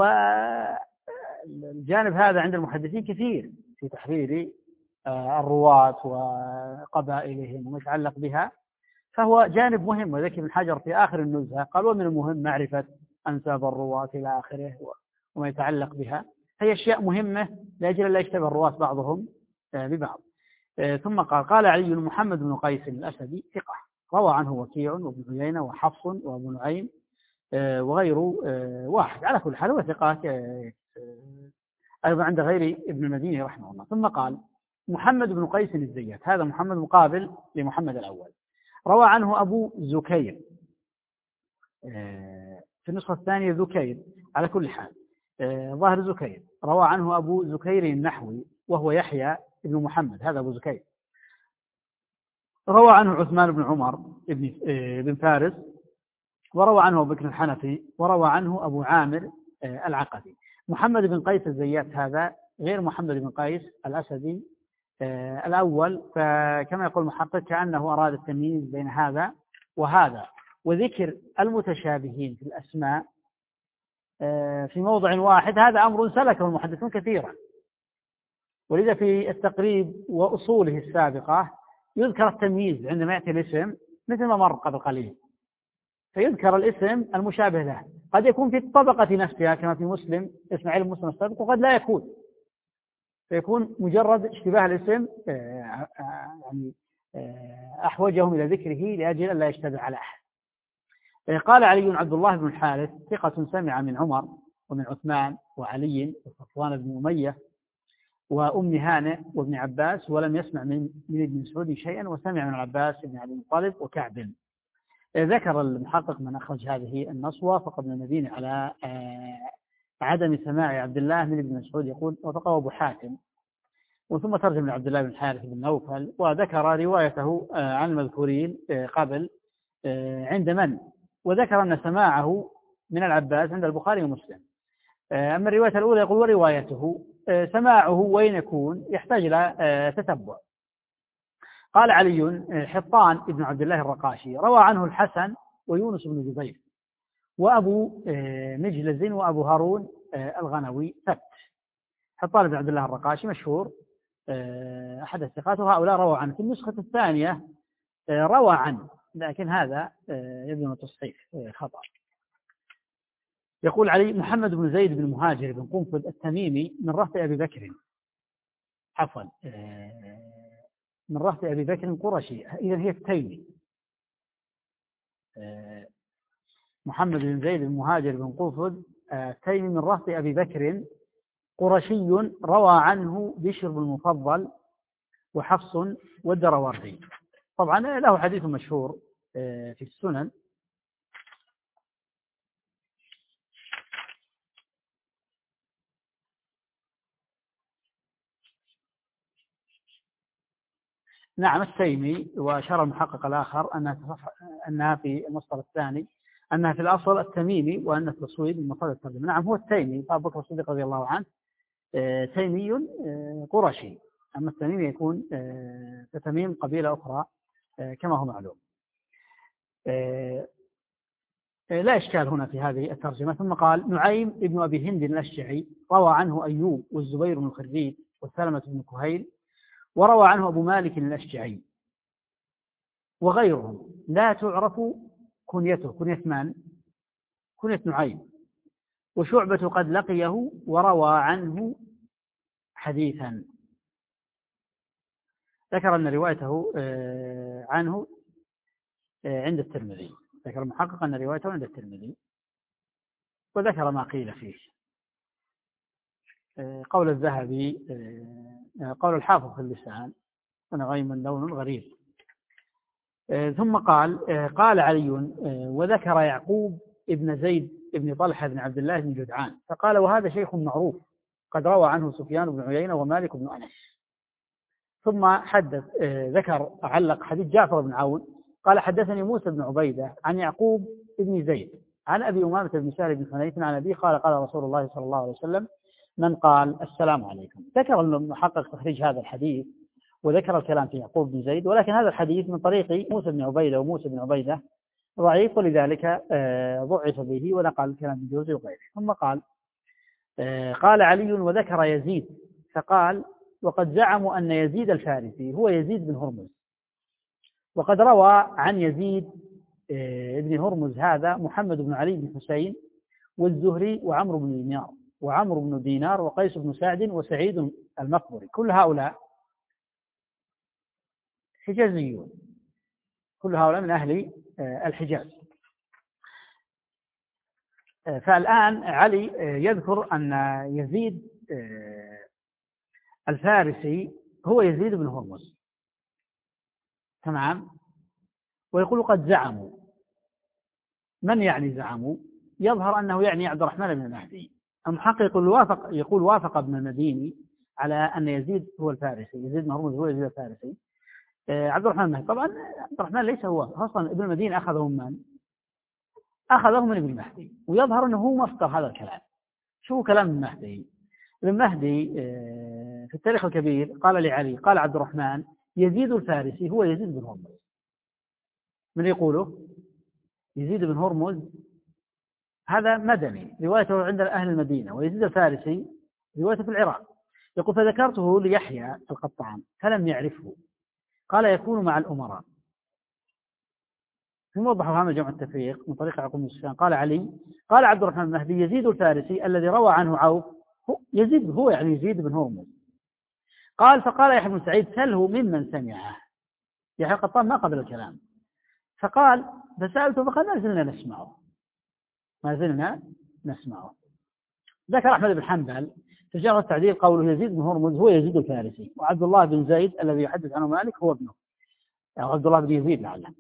والجانب هذا عند المحدثين كثير في تحرير الرواة وقبائلهم وما يتعلق بها، فهو جانب مهم. وذكي بن حجر في آخر النزهة قال: ومن المهم معرفة أنساب الرواة إلى آخره وما يتعلق بها، هي أشياء مهمة لأجل لا يشتبه الرواة بعضهم ببعض. ثم قال: قال علي محمد بن قيس الأسدي ثقة، روى عنه وكيع وابن عيينة وحفص وابو نعيم وغيره واحد. على كل حال هو ثقة أيضا عند غير ابن المديني رحمه الله. ثم قال: محمد بن قيس الزيات، هذا محمد مقابل لمحمد الأول، روى عنه أبو زكير، في النسخة الثانية ذكير، على كل حال ظاهر زكير، روى عنه أبو زكير النحوي وهو يحيى ابن محمد، هذا أبو زكير. روى عنه عثمان بن عمر ابن ابن فارس، وروى عنه أبو بكر الحنفي، وروى عنه أبو عامر العقدي. محمد بن قيس الزيات هذا غير محمد بن قيس الأسدي الأول، فكما يقول المحقق كأنه أراد التمييز بين هذا وهذا، وذكر المتشابهين في الأسماء في موضع واحد هذا أمر سلكه المحدثون كثيرا، ولذا في التقريب وأصوله السابقة يذكر التمييز عندما يأتي الاسم مثل ما مر قبل قليل، فيذكر الاسم المشابه له، قد يكون في الطبقة نفسها كما في مسلم إسماعيل بن مسلم السابق، وقد لا يكون، فيكون مجرد اشتباه الاسم يعني أحوجهم إلى ذكره لأجل أن لا يشتبه على أحد. قال علي عبد الله بن الحارث ثقة سمع من عمر ومن عثمان وعلي وصفوان بن أمية وأم هانئ وابن عباس، ولم يسمع من من ابن مسعود شيئا، وسمع من عباس بن عبد المطلب وكعب. ذكر المحقق من أخرج هذه النص وافق ابن المديني على عدم سماع عبد الله من ابن مسعود، يقول وافقه أبو حاتم، وثم ترجم لعبد الله بن الحارث بن نوفل، وذكر روايته عن المذكورين قبل عند من، وذكر أن سماعه من العباس عند البخاري ومسلم. أما الرواية الأولى يقول وروايته، سماعه وين يكون يحتاج إلى تتبع. قال علي حطان ابن عبد الله الرقاشي روى عنه الحسن ويونس بن جبير وأبو مجلز وأبو هارون الغنوي ثبت. حطان بن عبد الله الرقاشي مشهور أحد الثقات، وهؤلاء روى عنه. في النسخة الثانية روى عنه، لكن هذا يبدو تصحيح خطأ. يقول علي محمد بن زيد بن مهاجر بن قنفذ التميمي من رهط أبي بكر، عفوا من رهط أبي بكر قرشي، إذا هي التيمي. محمد بن زيد بن مهاجر بن قنفذ التيمي من رهط أبي بكر قرشي، روى عنه بشر بن المفضل وحفص والدروردي. طبعا له حديث مشهور في السنن، نعم التيمي، وأشار المحقق الآخر أنها أنها في المصدر الثاني أنها في الأصل التميمي، وأن التصويب من مصادر الترجمة. نعم هو التيمي، فأبو بكر الصديق رضي الله عنه تيمي قرشي، أما التميمي يكون تتميم قبيلة أخرى كما هو معلوم. لا إشكال هنا في هذه الترجمة. ثم قال نعيم ابن أبي هند الأشجعي روى عنه أيوب والزبير بن الخريج وسلمة بن كهيل، وروى عنه أبو مالك الأشجعي وغيرهم. لا تعرف كنيته، كنية من؟ كنية نعيم، وشعبة قد لقيه وروى عنه حديثا. ذكر أن روايته عنه عند الترمذي، ذكر المحقق أن روايته عند الترمذي، وذكر ما قيل فيه. قول الذهبي، قول الحافظ في اللسان: ونغيم لون غريب. ثم قال قال علي: وذكر يعقوب ابن زيد ابن طلحة بن عبد الله بن جدعان، فقال: وهذا شيخ معروف قد روى عنه سفيان بن عيينة ومالك بن أنس. ثم حدث ذكر علق حديث جعفر بن عون قال: حدثني موسى بن عبيدة عن يعقوب بن زيد عن أبي أمامة بن سهل بن حنيف عن أبي قال: قال رسول الله صلى الله عليه وسلم: من قال السلام عليكم. ذكر المحقق تخريج هذا الحديث وذكر الكلام في يعقوب بن زيد، ولكن هذا الحديث من طريق موسى بن عبيدة، وموسى بن عبيدة ضعيف، ولذلك ضعف به ونقل الكلام من جوزي وغيره. ثم قال قال علي: وذكر يزيد، فقال: وقد زعموا أن يزيد الفارسي هو يزيد بن هرمز، وقد روى عن يزيد بن هرمز هذا محمد بن علي بن حسين والزهري وعمرو بن دينار وعمرو بن دينار وقيس بن سعد وسعيد المقبري، كل هؤلاء حجازيون، كل هؤلاء من أهل الحجاز. فالآن علي يذكر أن يزيد الفارسي هو يزيد بن هرمز، تمام، ويقول قد زعموا. من يعني زعموا؟ يظهر أنه يعني عبد الرحمن بن المهدي. المحقق يقول وافق يقول وافق ابن المديني على أن يزيد هو الفارسي، يزيد بن هرمز هو يزيد الفارسي. عبد الرحمن المهدي طبعا عبد الرحمن ليس هو أصلا، ابن المديني أخذه من أخذه من ابن المهدي، ويظهر أنه هو مصدر هذا الكلام. شو كلام المهدي؟ ابن المهدي في التاريخ الكبير قال لعلي، قال عبد الرحمن: يزيد الفارسي هو يزيد بن هرمز. من يقوله؟ يزيد بن هرمز هذا مدني، روايته عند أهل المدينة، ويزيد الفارسي روايته في العراق. يقول: فذكرته ليحيى القطان فلم يعرفه، قال: يكون مع الأمراء. في موضح هذا جمع التفريق من طريق يعقوب بن سفيان. قال علي: قال عبد الرحمن المهدي: يزيد الفارسي الذي روى عنه عوف هو يزيد هو يعني يزيد بن هرمز. قال: فقال يحيى بن سعيد: سله ممن سمعه. يحيى القطان ما قبل الكلام، فقال: فسألته فقال: ما زلنا نسمعه ما زلنا نسمعه. ذكر أحمد بن حنبل في جرح التعديل قوله: يزيد بن هرمز هو يزيد الفارسي، وعبد الله بن زيد الذي يحدث عنه مالك هو ابنه، أو عبد الله بن يزيد لعله.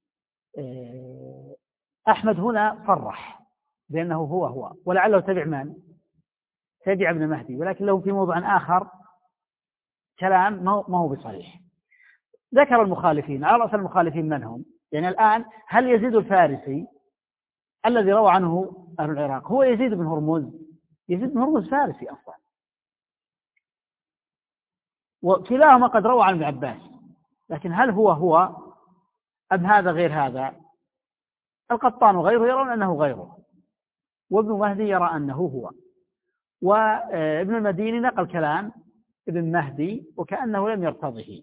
أحمد هنا صرح بأنه هو هو، ولعله تبع من؟ تبع ابن مهدي، ولكن له في موضع آخر كلام ما هو بصريح. ذكر المخالفين، على رأس المخالفين من هم؟ يعني الآن هل يزيد الفارسي الذي روى عنه أهل العراق هو يزيد بن هرمز؟ يزيد بن هرمز فارسي أصلا، وكلاهما قد روى عن ابن عباس، لكن هل هو هو أم هذا غير هذا؟ القطان وغيره يرون أنه غيره، وابن مهدي يرى أنه هو، وابن المديني نقل كلام ابن مهدي وكأنه لم يرتضه،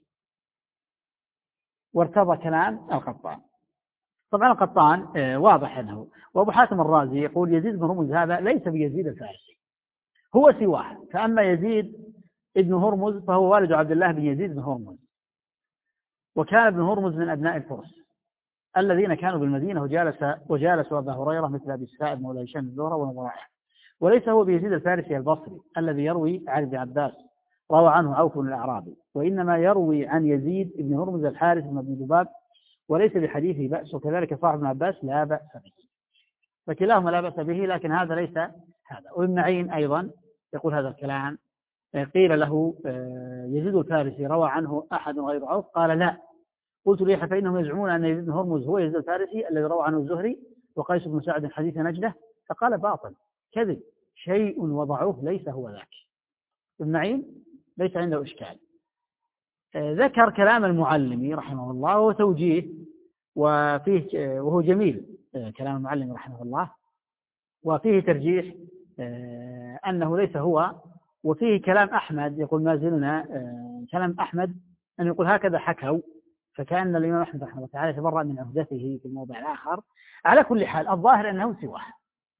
وارتضى كلام القطان. طبعا القطان واضح أنه، وأبو حاتم الرازي يقول: يزيد بن هرمز هذا ليس بيزيد الفارسي، هو سواه. فأما يزيد ابن هرمز فهو والد عبد الله بن يزيد بن هرمز، وكان ابن هرمز من أبناء الفرس الذين كانوا بالمدينة وجالس وجالسوا أبا هريرة مثل أبي السائب مولى هشام بن زهرة ونظرائه. وليس هو بيزيد الفارسي البصري الذي يروي عن ابن عباس روى عنه عوف الأعرابي، وإنما يروي عن يزيد ابن هرمز الحارث بن ابن ذباب، وليس بحديثه بأس، وكذلك صاحب ابن عباس لا بأس به، فكلاهما لا بأس به، لكن هذا ليس هذا. وابن معين أيضا يقول هذا الكلام. قيل له: يزيد الفارسي روى عنه أحد غير عوف؟ قال: لا. قلت ليحيى: فإنهم يزعمون أن يزيد بن هرمز هو يزيد الفارسي الذي روى عنه الزهري وقيس بن سعد حديث نجدة. فقال: باطل، كذب، شيء وضعوه ليس هو ذاك. ابن معين ليس عنده إشكال. ذكر كلام المعلمي رحمه الله وهو توجيه، وفيه وهو جميل كلام المعلمي رحمه الله، وفيه ترجيح أنه ليس هو، وفيه كلام أحمد يقول: ما زلنا كلام أحمد أن يقول هكذا حكوا، فكأن الإمام أحمد رحمه الله تعالى تبرأ من عهدته في الموضع الآخر. على كل حال الظاهر أنه سواه،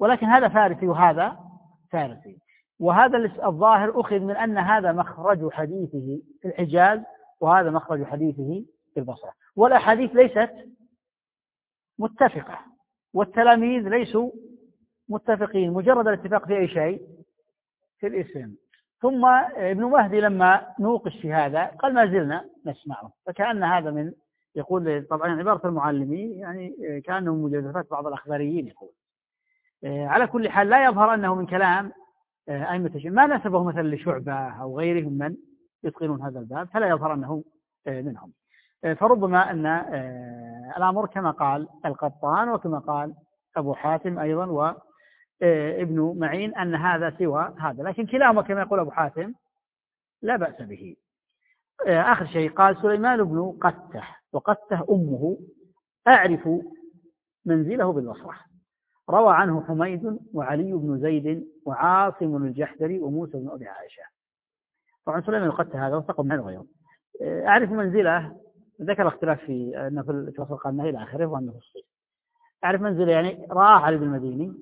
ولكن هذا فارسي وهذا فارسي. وهذا الظاهر أخذ من أن هذا مخرج حديثه في الحجاز وهذا مخرج حديثه في البصرة، والأحاديث ليست متفقة والتلاميذ ليسوا متفقين، مجرد الاتفاق في أي شيء في الاسم. ثم ابن مهدي لما نوقش في هذا قال ما زلنا نسمعه، فكأن هذا من يقول طبعا عبارة المعلمي يعني كأنه مجازفات بعض الأخباريين يقول. على كل حال لا يظهر أنه من كلام أئمة الشيعة، ما نسبه مثلا لشعبة أو غيرهم من يتقنون هذا الباب، فلا يظهر أنه منهم. فربما أن الأمر كما قال القطان وكما قال أبو حاتم أيضا وابن معين أن هذا سوى هذا، لكن كلاهما كما يقول أبو حاتم لا بأس به. آخر شيء قال سليمان بن قته، وقته أمه أعرف منزله بالبصرة، روى عنه حميد وعلي بن زيد وعاصم الجحدري وموسى بن أبي عائشة. طبعا سليمان بن قته هذا وثق من غيره. أعرف منزله، ذكر اختلاف في أنه في الفصل قال إلى آخره وأنه في الصيف. أعرف منزله يعني رآه علي بن المديني؟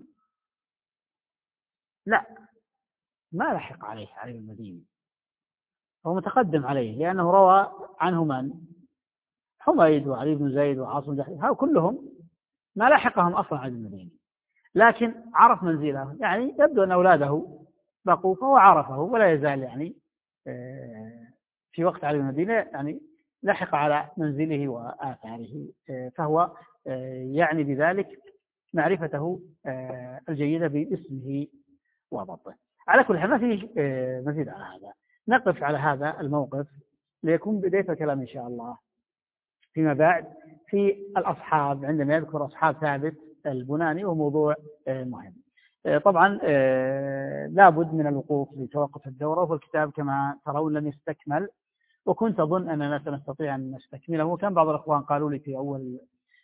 لا، ما لحق عليه علي بن المديني، هو متقدم عليه لأنه روى عنه من؟ حميد وعلي بن زيد وعاصم الجحدري، هؤلاء كلهم ما لحقهم أصلا علي بن المديني، لكن عرف منزله، يعني يبدو أن أولاده بقوا فهو عرفه ولا يزال يعني في وقت علي بن المديني يعني لحق على منزله وآثاره، فهو يعني بذلك معرفته الجيدة باسمه وضبطه. على كل حال ما فيه مزيد على هذا، نقف على هذا الموقف ليكون بداية الكلام إن شاء الله فيما بعد في الأصحاب عندما يذكر أصحاب ثابت البناني، وموضوع مهم. طبعا لابد من الوقوف لتوقف الدورة، والكتاب كما ترون لم يستكمل، وكنت أظن أننا سنستطيع أن نستكمله، وكان بعض الأخوان قالوا لي في أول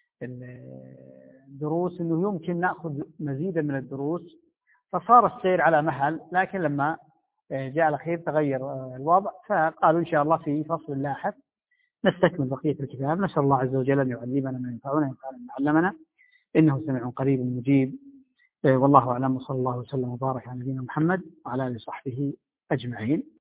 الدروس أنه يمكن نأخذ مزيدا من الدروس، فصار السير على مهل، لكن لما جاء الأخير تغير الوضع، فقالوا إن شاء الله في فصل لاحق نستكمل بقية الكتاب. نسأل الله عز وجل أن يعلمنا ما ينفعنا وينفعنا ما علمنا، إنه سميع قريب مجيب. والله أعلم، وصلى الله وسلم وبارك على نبينا محمد وعلى آله وصحبه أجمعين.